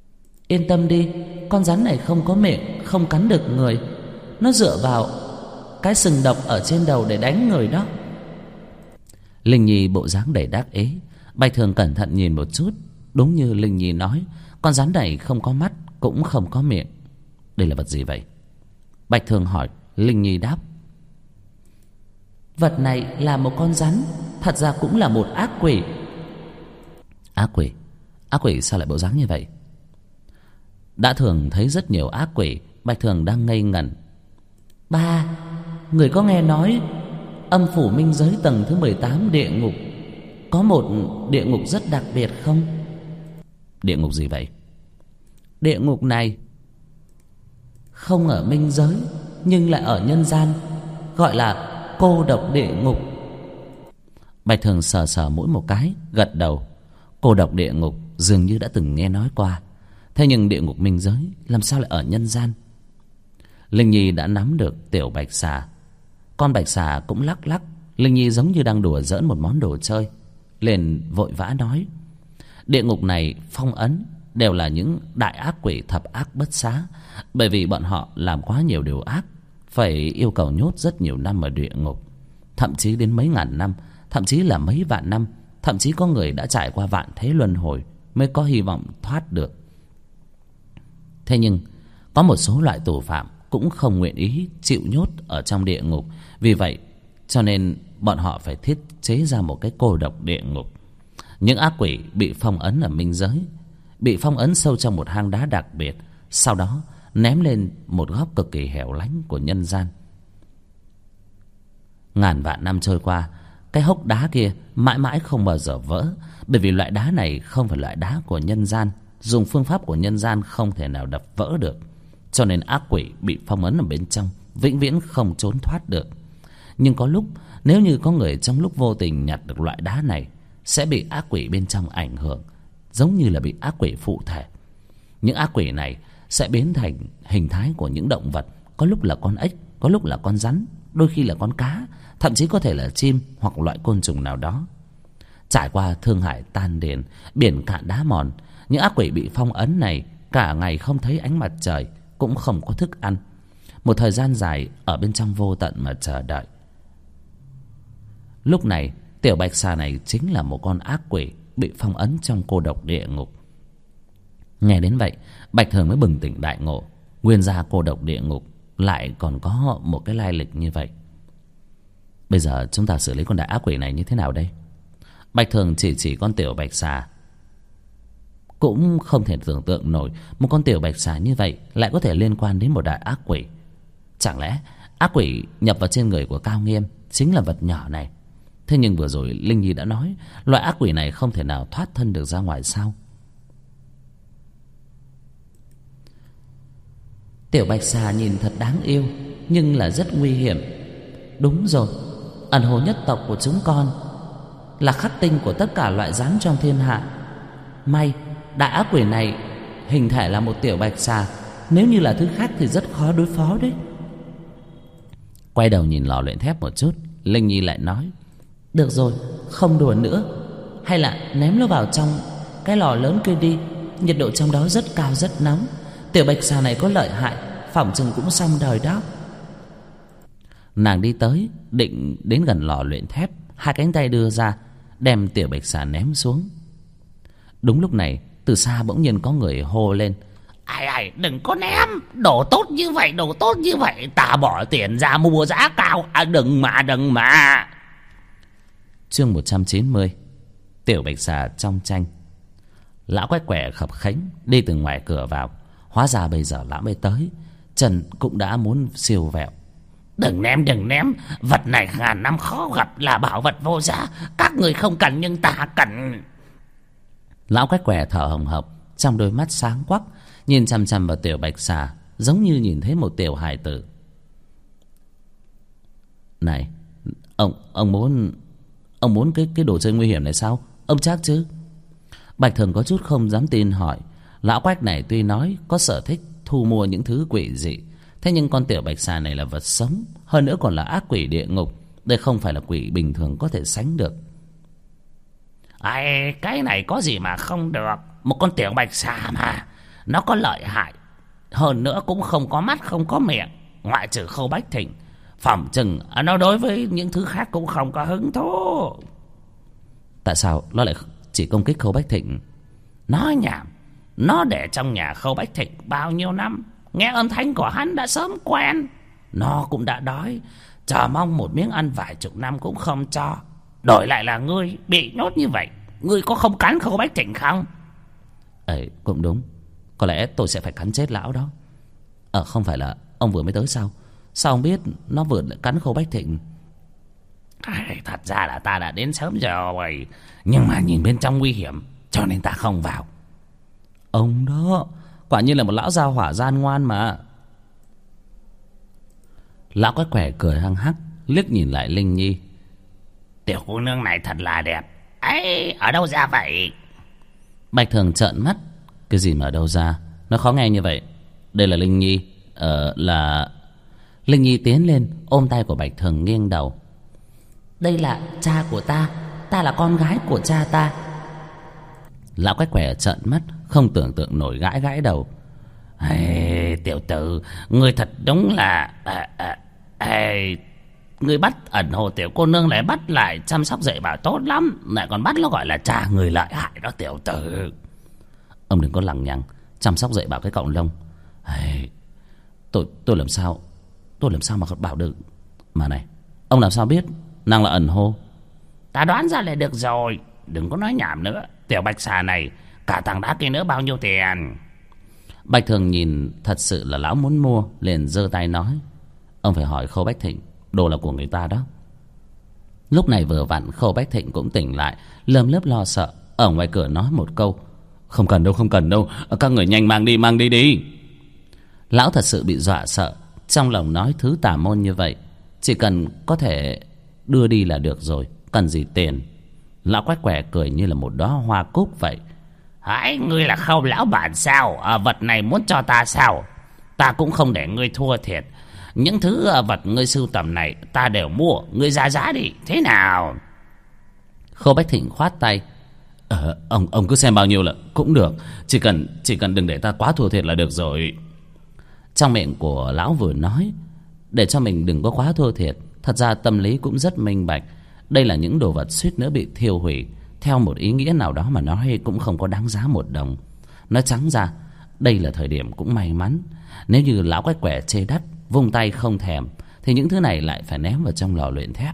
Yên tâm đi, con rắn này không có miệng, không cắn được người. Nó dựa vào cái sừng độc ở trên đầu để đánh người đó. Linh Nhi bộ dáng đầy đắc ý. Bạch Thường cẩn thận nhìn một chút. Đúng như Linh Nhi nói, con rắn này không có mắt cũng không có miệng. Đây là vật gì vậy? Bạch Thường hỏi. Linh Nhi đáp: vật này là một con rắn, thật ra cũng là một ác quỷ. Ác quỷ? Ác quỷ sao lại bộ dáng như vậy? Đã thường thấy rất nhiều ác quỷ. Bạch Thường đang ngây ngẩn. Ba, người có nghe nói âm phủ minh giới tầng thứ 18 địa ngục có một địa ngục rất đặc biệt không? Địa ngục gì vậy? Địa ngục này không ở minh giới nhưng lại ở nhân gian, gọi là cô độc địa ngục. Bạch Thường sờ sờ mũi một cái, gật đầu. Cô độc địa ngục dường như đã từng nghe nói qua. Thế nhưng địa ngục minh giới làm sao lại ở nhân gian? Linh Nhi đã nắm được tiểu bạch xà. Con bạch xà cũng lắc lắc. Linh Nhi giống như đang đùa giỡn một món đồ chơi, liền vội vã nói: địa ngục này phong ấn đều là những đại ác quỷ thập ác bất xá. Bởi vì bọn họ làm quá nhiều điều ác, phải yêu cầu nhốt rất nhiều năm ở địa ngục, thậm chí đến mấy ngàn năm, thậm chí là mấy vạn năm. Thậm chí có người đã trải qua vạn thế luân hồi mới có hy vọng thoát được. Thế nhưng có một số loại tù phạm cũng không nguyện ý chịu nhốt ở trong địa ngục. Vì vậy cho nên bọn họ phải thiết chế ra một cái cô độc địa ngục. Những ác quỷ bị phong ấn ở minh giới, bị phong ấn sâu trong một hang đá đặc biệt, sau đó ném lên một góc cực kỳ hẻo lánh của nhân gian. Ngàn vạn năm trôi qua, cái hốc đá kia mãi mãi không bao giờ vỡ. Bởi vì loại đá này không phải loại đá của nhân gian, dùng phương pháp của nhân gian không thể nào đập vỡ được. Cho nên ác quỷ bị phong ấn ở bên trong, vĩnh viễn không trốn thoát được. Nhưng có lúc nếu như có người trong lúc vô tình nhặt được loại đá này, sẽ bị ác quỷ bên trong ảnh hưởng, giống như là bị ác quỷ phụ thể. Những ác quỷ này sẽ biến thành hình thái của những động vật, có lúc là con ếch, có lúc là con rắn, đôi khi là con cá, thậm chí có thể là chim hoặc loại côn trùng nào đó. Trải qua thương hải tan điền, biển cạn đá mòn, những ác quỷ bị phong ấn này cả ngày không thấy ánh mặt trời, cũng không có thức ăn. Một thời gian dài ở bên trong vô tận mà chờ đợi. Lúc này tiểu bạch xà này chính là một con ác quỷ bị phong ấn trong cô độc địa ngục. Nghe đến vậy, Bạch Thường mới bừng tỉnh đại ngộ. Nguyên ra cô độc địa ngục lại còn có một cái lai lịch như vậy. Bây giờ chúng ta xử lý con đại ác quỷ này như thế nào đây? Bạch Thường chỉ con tiểu bạch xà. Cũng không thể tưởng tượng nổi một con tiểu bạch xà như vậy lại có thể liên quan đến một đại ác quỷ. Chẳng lẽ ác quỷ nhập vào trên người của Cao Nghiêm chính là vật nhỏ này? Thế nhưng vừa rồi Linh Nhi đã nói loại ác quỷ này không thể nào thoát thân được ra ngoài sao? Tiểu bạch xà nhìn thật đáng yêu, nhưng là rất nguy hiểm. Đúng rồi, ẩn hồ nhất tộc của chúng con là khắc tinh của tất cả loại rắn trong thiên hạ. May đại ác quỷ này hình thể là một tiểu bạch xà, nếu như là thứ khác thì rất khó đối phó đấy. Quay đầu nhìn lò luyện thép một chút, Linh Nhi lại nói: được rồi, không đùa nữa, hay là ném nó vào trong cái lò lớn kia đi. Nhiệt độ trong đó rất cao, rất nóng. Tiểu bạch xà này có lợi hại, phỏng chừng cũng xong đời đó. Nàng đi tới, định đến gần lò luyện thép, hai cánh tay đưa ra, đem tiểu bạch xà ném xuống. Đúng lúc này, từ xa bỗng nhiên có người hô lên: ai, đừng có ném, đồ tốt như vậy, đồ tốt như vậy, ta bỏ tiền ra mua giá cao, đừng mà. Chương 190. Tiểu bạch xà trong tranh. Lão quét quẻ khập khánh đi từ ngoài cửa vào. Hóa ra bây giờ lão mới tới, chân cũng đã muốn siêu vẹo. Đừng ném, vật này ngàn năm khó gặp, là bảo vật vô giá. Các người không cần nhưng ta cần. Lão quét quẻ thở hồng hộc, trong đôi mắt sáng quắc, nhìn chằm chằm vào tiểu bạch xà, giống như nhìn thấy một tiểu hài tử. Này, ông muốn cái đồ chơi nguy hiểm này sao? Ông chắc chứ? Bạch Thường có chút không dám tin hỏi. Lão quách này tuy nói có sở thích thu mua những thứ quỷ dị, thế nhưng con tiểu bạch xà này là vật sống, hơn nữa còn là ác quỷ địa ngục, đây không phải là quỷ bình thường có thể sánh được. Cái này có gì mà không được, một con tiểu bạch xà mà, nó có lợi hại, hơn nữa cũng không có mắt không có miệng, ngoại trừ Khâu Bách Thịnh, Phỏng chừng nó đối với những thứ khác cũng không có hứng thú. Tại sao nó lại chỉ công kích Khâu Bách Thịnh? Nói nhảm. Nó để trong nhà Khâu Bách Thịnh bao nhiêu năm, nghe âm thanh của hắn đã sớm quen. Nó cũng đã đói, chờ mong một miếng ăn vài chục năm cũng không cho. Đổi lại là ngươi bị nhốt như vậy, ngươi có không cắn Khâu Bách Thịnh không? Ấy cũng đúng. Có lẽ tôi sẽ phải cắn chết lão đó. Không phải là ông vừa mới tới sao? Sao ông biết nó vừa cắn Khâu Bách Thịnh? Thật ra là ta đã đến sớm rồi, nhưng mà nhìn bên trong nguy hiểm cho nên ta không vào. Ông đó quả nhiên là một lão gia hỏa gian ngoan mà. Lão Quách Quẻ cười hăng hắc, liếc nhìn lại Linh Nhi. Tiểu cô nương này thật là đẹp. Ấy, ở đâu ra vậy? Bạch Thường trợn mắt. Cái gì mà ở đâu ra? Nó khó nghe như vậy. Đây là Linh Nhi. Là... Linh Nhi tiến lên ôm tay của Bạch Thường nghiêng đầu. Đây là cha của ta. Ta là con gái của cha ta. Lão Quách Quẻ trợn mắt, không tưởng tượng nổi, gãi gãi đầu. Tiểu tử, ngươi thật đúng là... Ngươi bắt ẩn hồ tiểu cô nương lại bắt lại chăm sóc dạy bảo tốt lắm, lại còn bắt nó gọi là cha người lợi hại đó tiểu tử. Ông đừng có lằng nhằng chăm sóc dạy bảo cái cọng lông. Tôi làm sao mà bảo được. Mà này, ông làm sao biết nàng là ẩn hô? Ta đoán ra là được rồi. Đừng có nói nhảm nữa. Tiểu bạch xà này, cả tảng đá kia nữa bao nhiêu tiền? Bạch Thường nhìn thật sự là lão muốn mua, liền giơ tay nói. Ông phải hỏi Khâu Bách Thịnh, đồ là của người ta đó. Lúc này vừa vặn Khâu Bách Thịnh cũng tỉnh lại, lơm lớp lo sợ, ở ngoài cửa nói một câu. Không cần đâu, các người nhanh mang đi đi. Lão thật sự bị dọa sợ, trong lòng nói thứ tà môn như vậy. Chỉ cần có thể đưa đi là được rồi, cần gì tiền. Lão Quách Quẻ cười như là một đóa hoa cúc vậy. Ngươi là Khâu lão bản sao? Vật này muốn cho ta sao? Ta cũng không để ngươi thua thiệt. Những thứ vật ngươi sưu tầm này ta đều mua, ngươi ra giá đi, thế nào? Khâu Bách Thịnh khoát tay. Ông cứ xem bao nhiêu là cũng được, chỉ cần đừng để ta quá thua thiệt là được rồi. Trong miệng của lão vừa nói để cho mình đừng có quá thua thiệt, thật ra tâm lý cũng rất minh bạch. Đây là những đồ vật suýt nữa bị thiêu hủy, theo một ý nghĩa nào đó mà nói cũng không có đáng giá một đồng. Nói trắng ra, đây là thời điểm cũng may mắn. Nếu như lão Quách Quẻ chê đắt, vung tay không thèm, thì những thứ này lại phải ném vào trong lò luyện thép.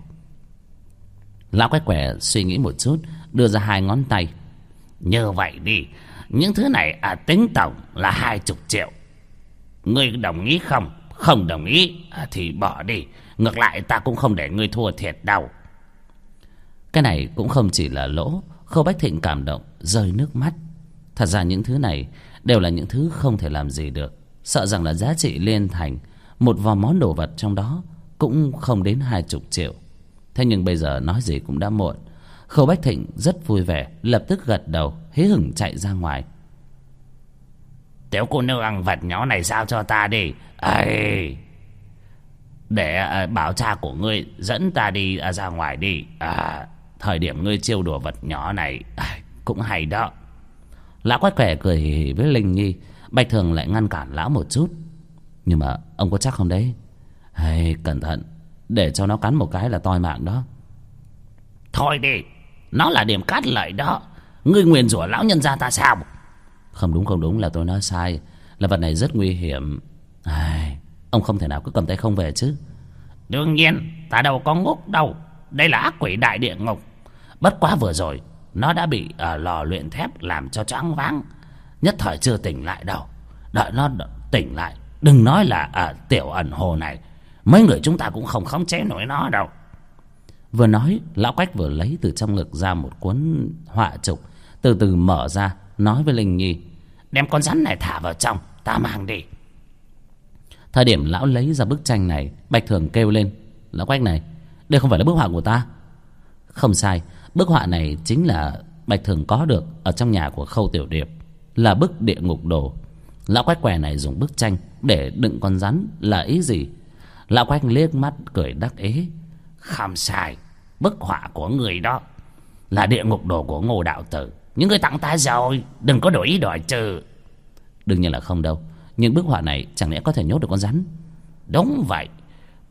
Lão Quách Quẻ suy nghĩ một chút, đưa ra 2 ngón tay. Như vậy đi, những thứ này tính tổng là 20 triệu. Ngươi đồng ý không? Không đồng ý thì bỏ đi. Ngược lại ta cũng không để ngươi thua thiệt đâu. Cái này cũng không chỉ là lỗ. Khâu Bách Thịnh cảm động, rơi nước mắt. Thật ra những thứ này đều là những thứ không thể làm gì được. Sợ rằng là giá trị liên thành, một vài món đồ vật trong đó cũng không đến 20 triệu. Thế nhưng bây giờ nói gì cũng đã muộn. Khâu Bách Thịnh rất vui vẻ, lập tức gật đầu, hí hửng chạy ra ngoài. Tiểu cô nương, vật nhỏ này giao cho ta đi. Để bảo cha của ngươi dẫn ta đi ra ngoài đi. Thời điểm ngươi trêu đùa vật nhỏ này cũng hay đó. Lão Quách Quẻ cười hì hì với Linh Nhi. Bạch Thường lại ngăn cản lão một chút. Nhưng mà ông có chắc không đấy? Cẩn thận, để cho nó cắn một cái là toi mạng đó. Thôi đi, nó là điểm cát lợi đó. Ngươi nguyền rủa lão nhân gia ta sao? Không đúng, là tôi nói sai. Là vật này rất nguy hiểm. Ông không thể nào cứ cầm tay không về chứ. Đương nhiên, ta đâu có ngốc đâu. Đây là ác quỷ đại địa ngục. Bất quá vừa rồi nó đã bị lò luyện thép làm cho choáng váng, nhất thời chưa tỉnh lại đâu. Đợi nó tỉnh lại, đừng nói là tiểu ẩn hồ này, mấy người chúng ta cũng không khống chế nổi nó đâu. Vừa nói, lão Quách vừa lấy từ trong ngực ra một cuốn họa trục, từ từ mở ra, nói với Linh Nhi. Đem con rắn này thả vào trong, ta mang đi. Thời điểm lão lấy ra bức tranh này, Bạch Thường kêu lên. Lão Quách này, đây không phải là bức họa của ta. Không sai, bức họa này chính là Bạch Thường có được ở trong nhà của Khâu Tiểu Điệp, là bức địa ngục đồ. Lão Quách Quẻ này dùng bức tranh để đựng con rắn là ý gì? Lão Quách liếc mắt cười đắc ý. Không sai, bức họa của người đó là địa ngục đồ của Ngô đạo tử. Nhưng người tặng ta rồi, đừng có đổi ý đòi trừ. Đương nhiên là không đâu. Nhưng bức họa này chẳng lẽ có thể nhốt được con rắn? Đúng vậy,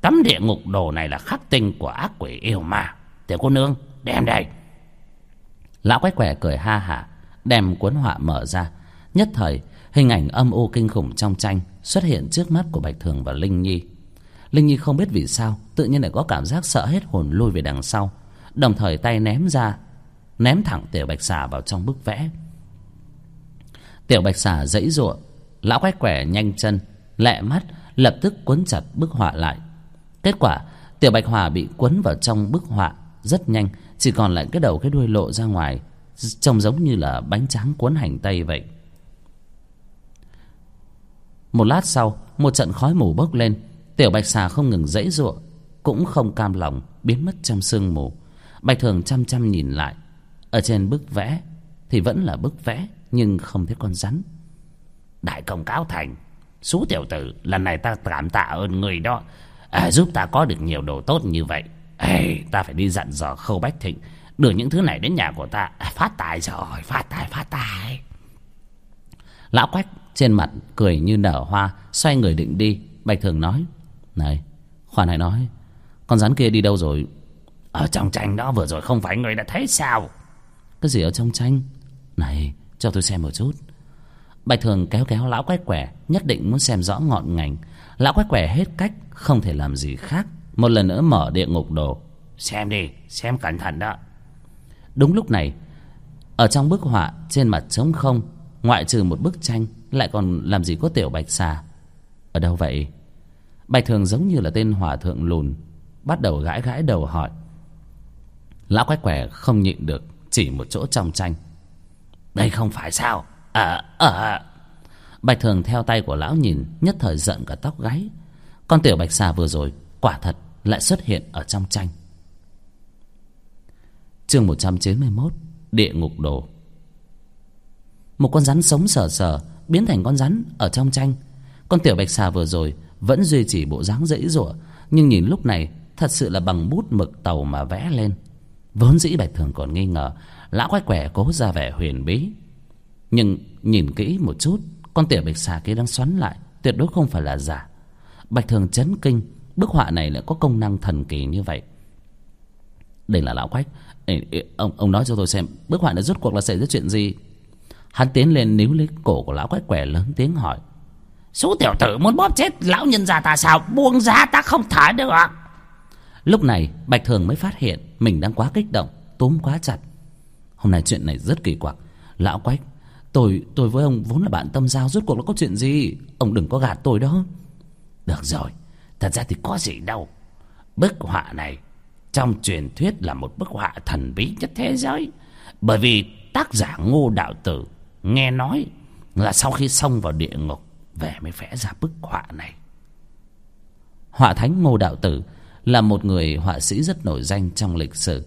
Tấm địa ngục đồ này là khắc tinh của ác quỷ yêu ma. Tiểu cô nương, đem đây. Lão Quách Quẻ cười ha hả, đem cuốn họa mở ra. Nhất thời hình ảnh âm u kinh khủng trong tranh xuất hiện trước mắt của Bạch Thường và Linh Nhi. Linh Nhi không biết vì sao tự nhiên lại có cảm giác sợ hết hồn, lui về đằng sau, đồng thời tay ném thẳng Tiểu Bạch Xà vào trong bức vẽ. Tiểu Bạch Xà giãy giụa. Lão Quách Quẻ nhanh chân lẹ mắt lập tức quấn chặt bức họa lại. Kết quả Tiểu Bạch Hòa bị quấn vào trong bức họa rất nhanh, chỉ còn lại cái đầu cái đuôi lộ ra ngoài, trông giống như là bánh tráng cuốn hành tây vậy. Một lát sau, một trận khói mù bốc lên. Tiểu Bạch Xà không ngừng giãy giụa, cũng không cam lòng biến mất trong sương mù. Bạch Thường chăm chăm nhìn lại. Ở trên bức vẽ thì vẫn là bức vẽ, nhưng không thấy con rắn. Đại công cáo thành, Sú tiểu tử, lần này ta cảm tạ ơn người đó, giúp ta có được nhiều đồ tốt như vậy. Ta phải đi dặn dò Khâu Bách Thịnh đưa những thứ này đến nhà của ta. Phát tài rồi, phát tài. Lão Quách trên mặt cười như nở hoa, xoay người định đi. Bạch Thường nói: Này, khoan hãy nói, con rắn kia đi đâu rồi? Ở trong tranh đó vừa rồi không phải người đã thấy sao? Cái gì ở trong tranh? Này, cho tôi xem một chút. Bạch Thường kéo Lão Quách Quẻ, nhất định muốn xem rõ ngọn ngành. Lão Quách Quẻ hết cách, không thể làm gì khác, một lần nữa mở địa ngục đồ. Xem đi, xem cẩn thận đó. Đúng lúc này, ở trong bức họa trên mặt trống không, ngoại trừ một bức tranh, lại còn làm gì có Tiểu Bạch Xà. Ở đâu vậy? Bạch Thường giống như là tên hòa thượng lùn, bắt đầu gãi đầu hỏi. Lão Quách Quẻ không nhịn được, chỉ một chỗ trong tranh. Đây không phải sao? Bạch Thường theo tay của lão nhìn, nhất thời giận cả tóc gáy. Con Tiểu Bạch Xà vừa rồi quả thật lại xuất hiện ở trong tranh. Chương 191, địa ngục đồ. Một con rắn sống sờ sờ biến thành con rắn ở trong tranh. Con Tiểu Bạch Xà vừa rồi vẫn duy trì bộ dáng giãy giụa, nhưng nhìn lúc này thật sự là bằng bút mực tàu mà vẽ lên. Vốn dĩ Bạch Thường còn nghi ngờ, Lão Quách Quẻ cố ra vẻ huyền bí, nhưng nhìn kỹ một chút, con Tiểu Bạch Xà kia đang xoắn lại, tuyệt đối không phải là giả. Bạch Thường chấn kinh, bức họa này lại có công năng thần kỳ như vậy. Đây là Lão Quách, ông nói cho tôi xem bức họa này rốt cuộc là xảy ra chuyện gì? Hắn tiến lên níu lấy cổ của Lão Quách Quẻ, lớn tiếng hỏi. Sú tiểu tử muốn bóp chết lão nhân gia ta sao? Buông ra, ta không thở được. Lúc này Bạch Thường mới phát hiện mình đang quá kích động, túm quá chặt. Hôm nay chuyện này rất kỳ quặc. Lão Quách, tôi với ông vốn là bạn tâm giao, rốt cuộc là có chuyện gì? Ông đừng có gạt tôi đó. Được rồi, thật ra thì có gì đâu. Bức họa này trong truyền thuyết là một bức họa thần bí nhất thế giới. Bởi vì tác giả Ngô Đạo Tử nghe nói là sau khi xông vào địa ngục về mới vẽ ra bức họa này. Họa thánh Ngô Đạo Tử là một người họa sĩ rất nổi danh trong lịch sử.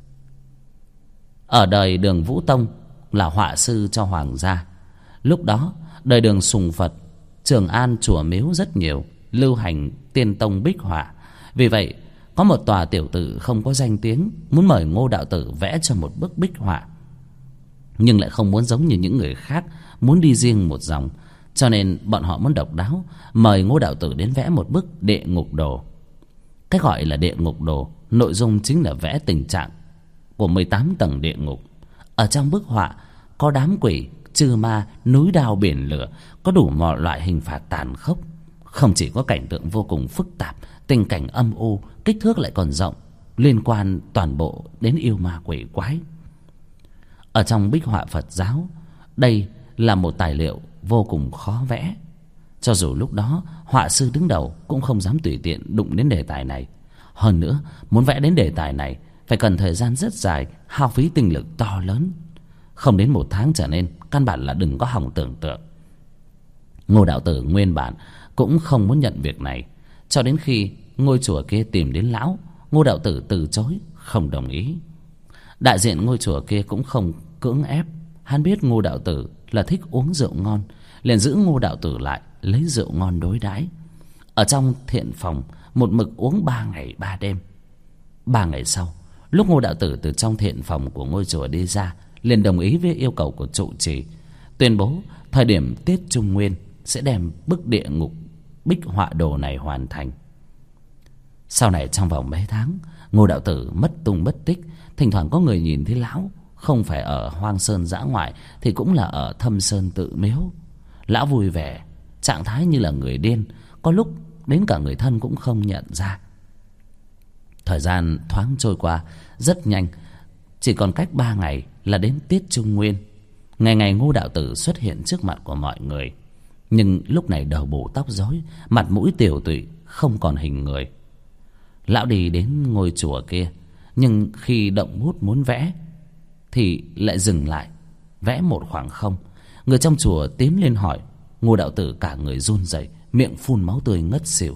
Ở đời Đường Vũ Tông là họa sư cho hoàng gia. Lúc đó đời Đường sùng Phật, Trường An chùa miếu rất nhiều, lưu hành tiên tông bích họa. Vì vậy có một tòa tiểu tử không có danh tiếng muốn mời Ngô Đạo Tử vẽ cho một bức bích họa, nhưng lại không muốn giống như những người khác, muốn đi riêng một dòng. Cho nên bọn họ muốn độc đáo, mời Ngô Đạo Tử đến vẽ một bức địa ngục đồ. Cái gọi là địa ngục đồ, nội dung chính là vẽ tình trạng của 18 tầng địa ngục. Ở trong bức họa có đám quỷ, chư ma, núi đao biển lửa, có đủ mọi loại hình phạt tàn khốc. Không chỉ có cảnh tượng vô cùng phức tạp, tình cảnh âm u, kích thước lại còn rộng, liên quan toàn bộ đến yêu ma quỷ quái. Ở trong bích họa Phật giáo, đây là một tài liệu vô cùng khó vẽ. Cho dù lúc đó họa sư đứng đầu cũng không dám tùy tiện đụng đến đề tài này. Hơn nữa, muốn vẽ đến đề tài này phải cần thời gian rất dài, hao phí tinh lực to lớn. Không đến 1 tháng trở nên, căn bản là đừng có hòng tưởng tượng. Ngô Đạo Tử nguyên bản cũng không muốn nhận việc này, cho đến khi ngôi chùa kia tìm đến lão, Ngô Đạo Tử từ chối, không đồng ý. Đại diện ngôi chùa kia cũng không cưỡng ép. Hắn biết Ngô Đạo Tử là thích uống rượu ngon, liền giữ Ngô Đạo Tử lại, lấy rượu ngon đối đãi. Ở trong thiện phòng một mực uống 3 ngày 3 đêm. 3 ngày sau, lúc Ngô Đạo Tử từ trong thiện phòng của ngôi chùa đi ra, liền đồng ý với yêu cầu của trụ trì, tuyên bố thời điểm Tết Trung Nguyên sẽ đem bức địa ngục bích họa đồ này hoàn thành. Sau này trong vòng mấy tháng, Ngô đạo tử mất tung mất tích. Thỉnh thoảng có người nhìn thấy lão, không phải ở hoang sơn dã ngoại thì cũng là ở thâm sơn tự miếu. Lão vui vẻ, trạng thái như là người điên, có lúc đến cả người thân cũng không nhận ra. Thời gian thoáng trôi qua rất nhanh, chỉ còn cách 3 ngày là đến tiết Trung Nguyên. Ngày ngày Ngô đạo tử xuất hiện trước mặt của mọi người, nhưng lúc này đầu bù tóc rối, mặt mũi tiều tụy, không còn hình người. Lão đi đến ngôi chùa kia, nhưng khi động bút muốn vẽ thì lại dừng lại, vẽ một khoảng không. Người trong chùa tiến lên hỏi. Ngô đạo tử cả người run rẩy, miệng phun máu tươi ngất xỉu.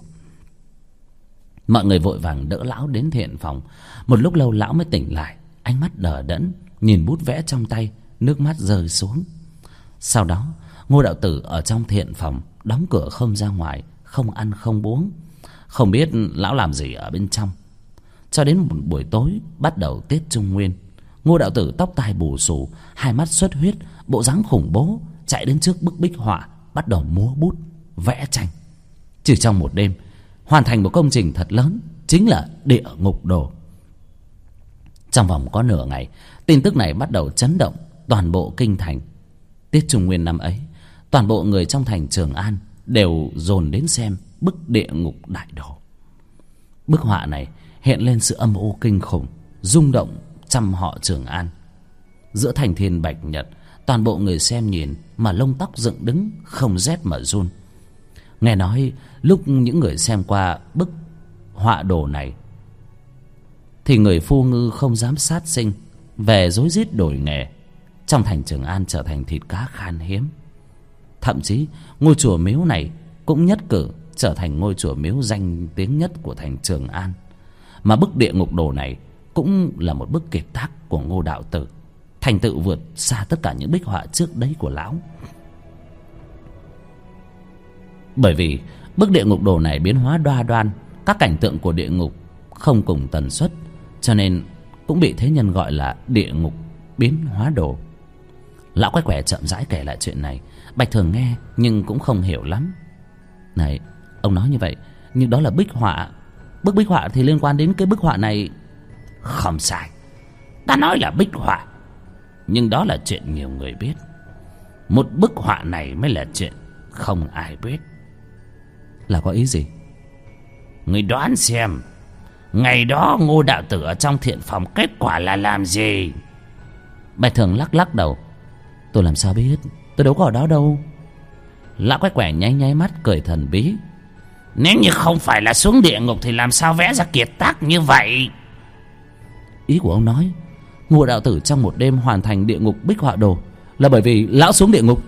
Mọi người vội vàng đỡ lão đến thiện phòng. Một lúc lâu lão mới tỉnh lại, ánh mắt đờ đẫn nhìn bút vẽ trong tay, nước mắt rơi xuống. Sau đó Ngô đạo tử ở trong thiện phòng đóng cửa không ra ngoài, không ăn không uống, không biết lão làm gì ở bên trong. Cho đến một buổi tối bắt đầu tiết Trung Nguyên, Ngô đạo tử tóc tai bù xù, hai mắt xuất huyết, bộ dáng khủng bố, chạy đến trước bức bích họa, bắt đầu múa bút vẽ tranh. Chỉ trong một đêm hoàn thành một công trình thật lớn, chính là Địa Ngục Đồ. Trong vòng có nửa ngày, tin tức này bắt đầu chấn động toàn bộ kinh thành. Tiết Trung Nguyên năm ấy, toàn bộ người trong thành Trường An đều dồn đến xem bức Địa Ngục Đại Đồ. Bức họa này hiện lên sự âm u kinh khủng, rung động trăm họ Trường An. Giữa thành thiên bạch nhật, toàn bộ người xem nhìn mà lông tóc dựng đứng, không rét mà run. Nghe nói lúc những người xem qua bức họa đồ này thì người phu ngư không dám sát sinh, về rối rít đổi nghề. Trong thành Trường An trở thành thịt cá khan hiếm. Thậm chí ngôi chùa miếu này cũng nhất cử trở thành ngôi chùa miếu danh tiếng nhất của thành Trường An. Mà bức Địa Ngục Đồ này cũng là một bức kiệt tác của Ngô đạo tử, thành tựu vượt xa tất cả những bích họa trước đấy của lão. Bởi vì bức Địa Ngục Đồ này biến hóa đoa đoan, các cảnh tượng của địa ngục không cùng tần suất, cho nên cũng bị thế nhân gọi là Địa Ngục Biến Hóa Đồ. Lão Quách Quẻ chậm rãi kể lại chuyện này. Bạch Thường nghe nhưng cũng không hiểu lắm. Này, ông nói như vậy, nhưng đó là bích họa. Bức bích họa thì liên quan đến cái bức họa này. Không sai, ta nói là bích họa, nhưng đó là chuyện nhiều người biết. Một bức họa này mới là chuyện không ai biết. Là có ý gì? Người đoán xem, ngày đó Ngô đạo tử ở trong thiện phòng kết quả là làm gì? Bạch Thường lắc lắc đầu. Tôi làm sao biết, tôi đâu có ở đó đâu. Lão Quách Quẻ nháy nháy mắt cười thần bí. Nếu như không phải là xuống địa ngục thì làm sao vẽ ra kiệt tác như vậy? Ý của ông nói Ngô đạo tử trong một đêm hoàn thành Địa Ngục Bích Họa Đồ là bởi vì lão xuống địa ngục.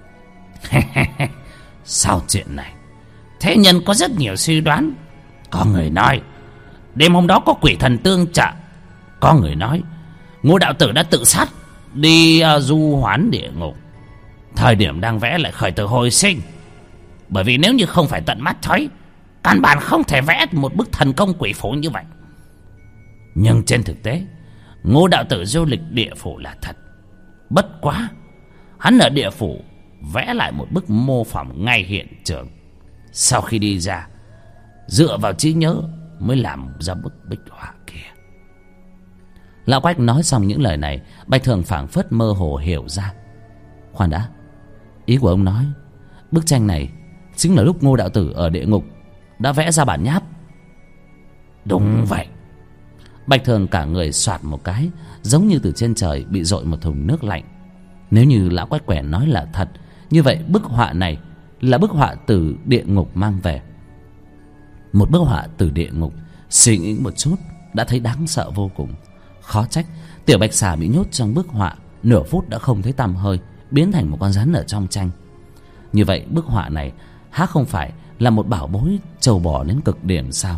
Sau chuyện này, thế nhân có rất nhiều suy đoán. Có người nói đêm hôm đó có quỷ thần tương trợ. Có người nói Ngô đạo tử đã tự sát đi du hoán địa ngục. Thời điểm đang vẽ lại khởi tử hồi sinh. Bởi vì nếu như không phải tận mắt thấy, căn bản không thể vẽ một bức thần công quỷ phủ như vậy. Nhưng trên thực tế, Ngô đạo tử du lịch địa phủ là thật. Bất quá, hắn ở địa phủ vẽ lại một bức mô phỏng ngay hiện trường. Sau khi đi ra, dựa vào trí nhớ mới làm ra bức bích họa kia. Lão Quách nói xong những lời này, Bạch Thường phảng phất mơ hồ hiểu ra. Khoan đã, ý của ông nói bức tranh này chính là lúc Ngô đạo tử ở địa ngục đã vẽ ra bản nháp. Đúng vậy. Bạch Thường cả người soạt một cái, giống như từ trên trời bị dội một thùng nước lạnh. Nếu như lão Quách Quẻ nói là thật, như vậy bức họa này là bức họa từ địa ngục mang về. Một bức họa từ địa ngục, suy nghĩ một chút đã thấy đáng sợ vô cùng. Khó trách tiểu bạch xà bị nhốt trong bức họa nửa phút đã không thấy tăm hơi, biến thành một con rắn ở trong tranh. Như vậy bức họa này há không phải là một bảo bối trâu bò đến cực điểm sao?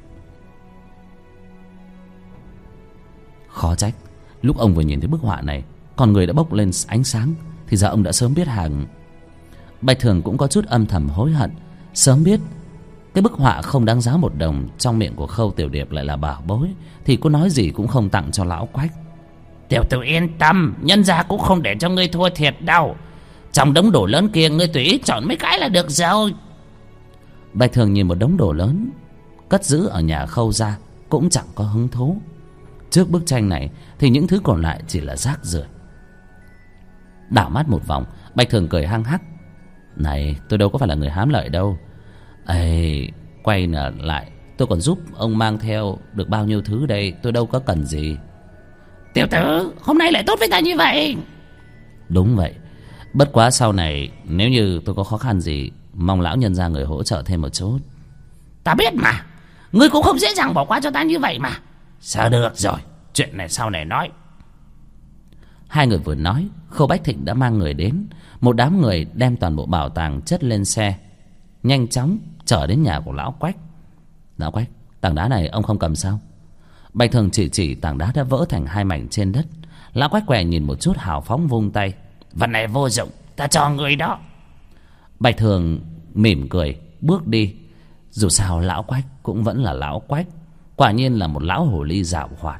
Khó trách lúc ông vừa nhìn thấy bức họa này, con người đã bốc lên ánh sáng, thì giờ ông đã sớm biết hàng. Bạch Thường cũng có chút âm thầm hối hận, sớm biết cái bức họa không đáng giá một đồng trong miệng của Khâu Tiểu Điệp lại là bảo bối, thì có nói gì cũng không tặng cho lão Quách. Tiểu tử yên tâm, nhân gia cũng không để cho ngươi thua thiệt đâu. Trong đống đồ lớn kia ngươi tùy ý chọn mấy cái là được rồi. Bạch Thường nhìn một đống đồ lớn, cất giữ ở nhà Khâu gia cũng chẳng có hứng thú. Trước bức tranh này thì những thứ còn lại chỉ là rác rưởi. Đảo mắt một vòng, Bạch Thường cười hăng hắc. Này, tôi đâu có phải là người hám lợi đâu. Ê, quay lại, tôi còn giúp ông mang theo được bao nhiêu thứ đây, tôi đâu có cần gì. Tiểu tử, hôm nay lại tốt với ta như vậy. Đúng vậy. Bất quá sau này nếu như tôi có khó khăn gì, mong lão nhân gia người hỗ trợ thêm một chút. Ta biết mà, ngươi cũng không dễ dàng bỏ qua cho ta như vậy mà. Sao được rồi, chuyện này sau này nói. Hai người vừa nói, Khâu Bách Thịnh đã mang người đến. Một đám người đem toàn bộ bảo tàng chất lên xe, nhanh chóng chở đến nhà của lão Quách. Lão Quách, tảng đá này ông không cầm sao? Bạch Thường chỉ tảng đá đã vỡ thành hai mảnh trên đất. Lão Quách què nhìn một chút hào phóng vung tay. Vật này vô dụng, ta cho người đó. Bạch Thường mỉm cười bước đi. Dù sao lão Quách cũng vẫn là lão Quách, quả nhiên là một lão hồ ly giảo hoạt.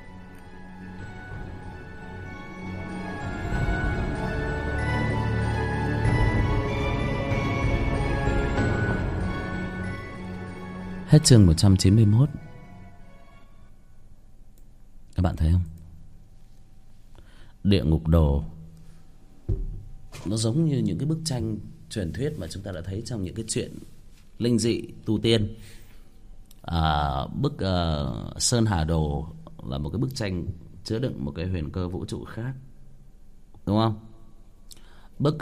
Hết chương 191. Các bạn thấy không? Địa ngục đồ nó giống như những cái bức tranh truyền thuyết mà chúng ta đã thấy trong những cái chuyện linh dị tu tiên. Bức Sơn Hà Đồ là một cái bức tranh chứa đựng một cái huyền cơ vũ trụ khác, đúng không? Bức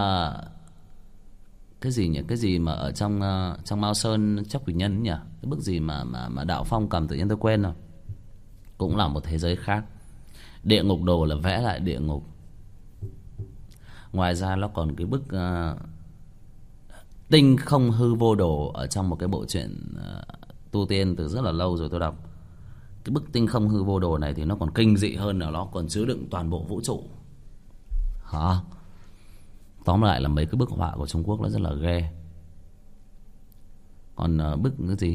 cái gì nhỉ? Cái gì mà ở trong Mao Sơn Chóc Quỳnh Nhân nhỉ? Cái bức gì mà Đạo Phong cầm, tự nhiên tôi quên rồi. Cũng là một thế giới khác. Địa ngục đồ là vẽ lại địa ngục. Ngoài ra nó còn cái bức tinh không hư vô đồ ở trong một cái bộ truyện tu tiên từ rất là lâu rồi tôi đọc. Cái bức tinh không hư vô đồ này thì nó còn kinh dị hơn, là nó còn chứa đựng toàn bộ vũ trụ. Hả? Tóm lại là mấy cái bức họa của Trung Quốc nó rất là ghê. Còn bức cái gì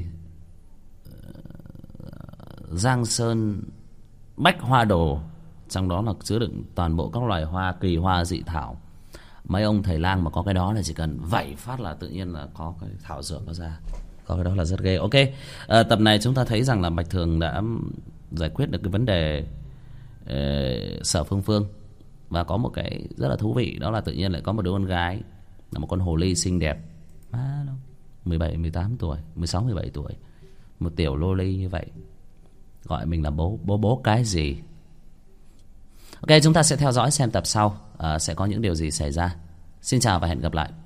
Giang Sơn Bách Hoa Đồ, trong đó là chứa đựng toàn bộ các loài hoa, kỳ hoa dị thảo. Mấy ông thầy lang mà có cái đó là chỉ cần vẩy phát là tự nhiên là có cái thảo dược nó ra. Có cái đó là rất ghê. Ok, tập này chúng ta thấy rằng là Bạch Thường đã giải quyết được cái vấn đề Sở Phương Phương. Và có một cái rất là thú vị, đó là tự nhiên lại có một đứa con gái, là một con hồ ly xinh đẹp, 17, 18 tuổi, 16, 17 tuổi. Một tiểu lô ly như vậy, gọi mình là bố cái gì. Ok, chúng ta sẽ theo dõi xem tập sau sẽ có những điều gì xảy ra. Xin chào và hẹn gặp lại.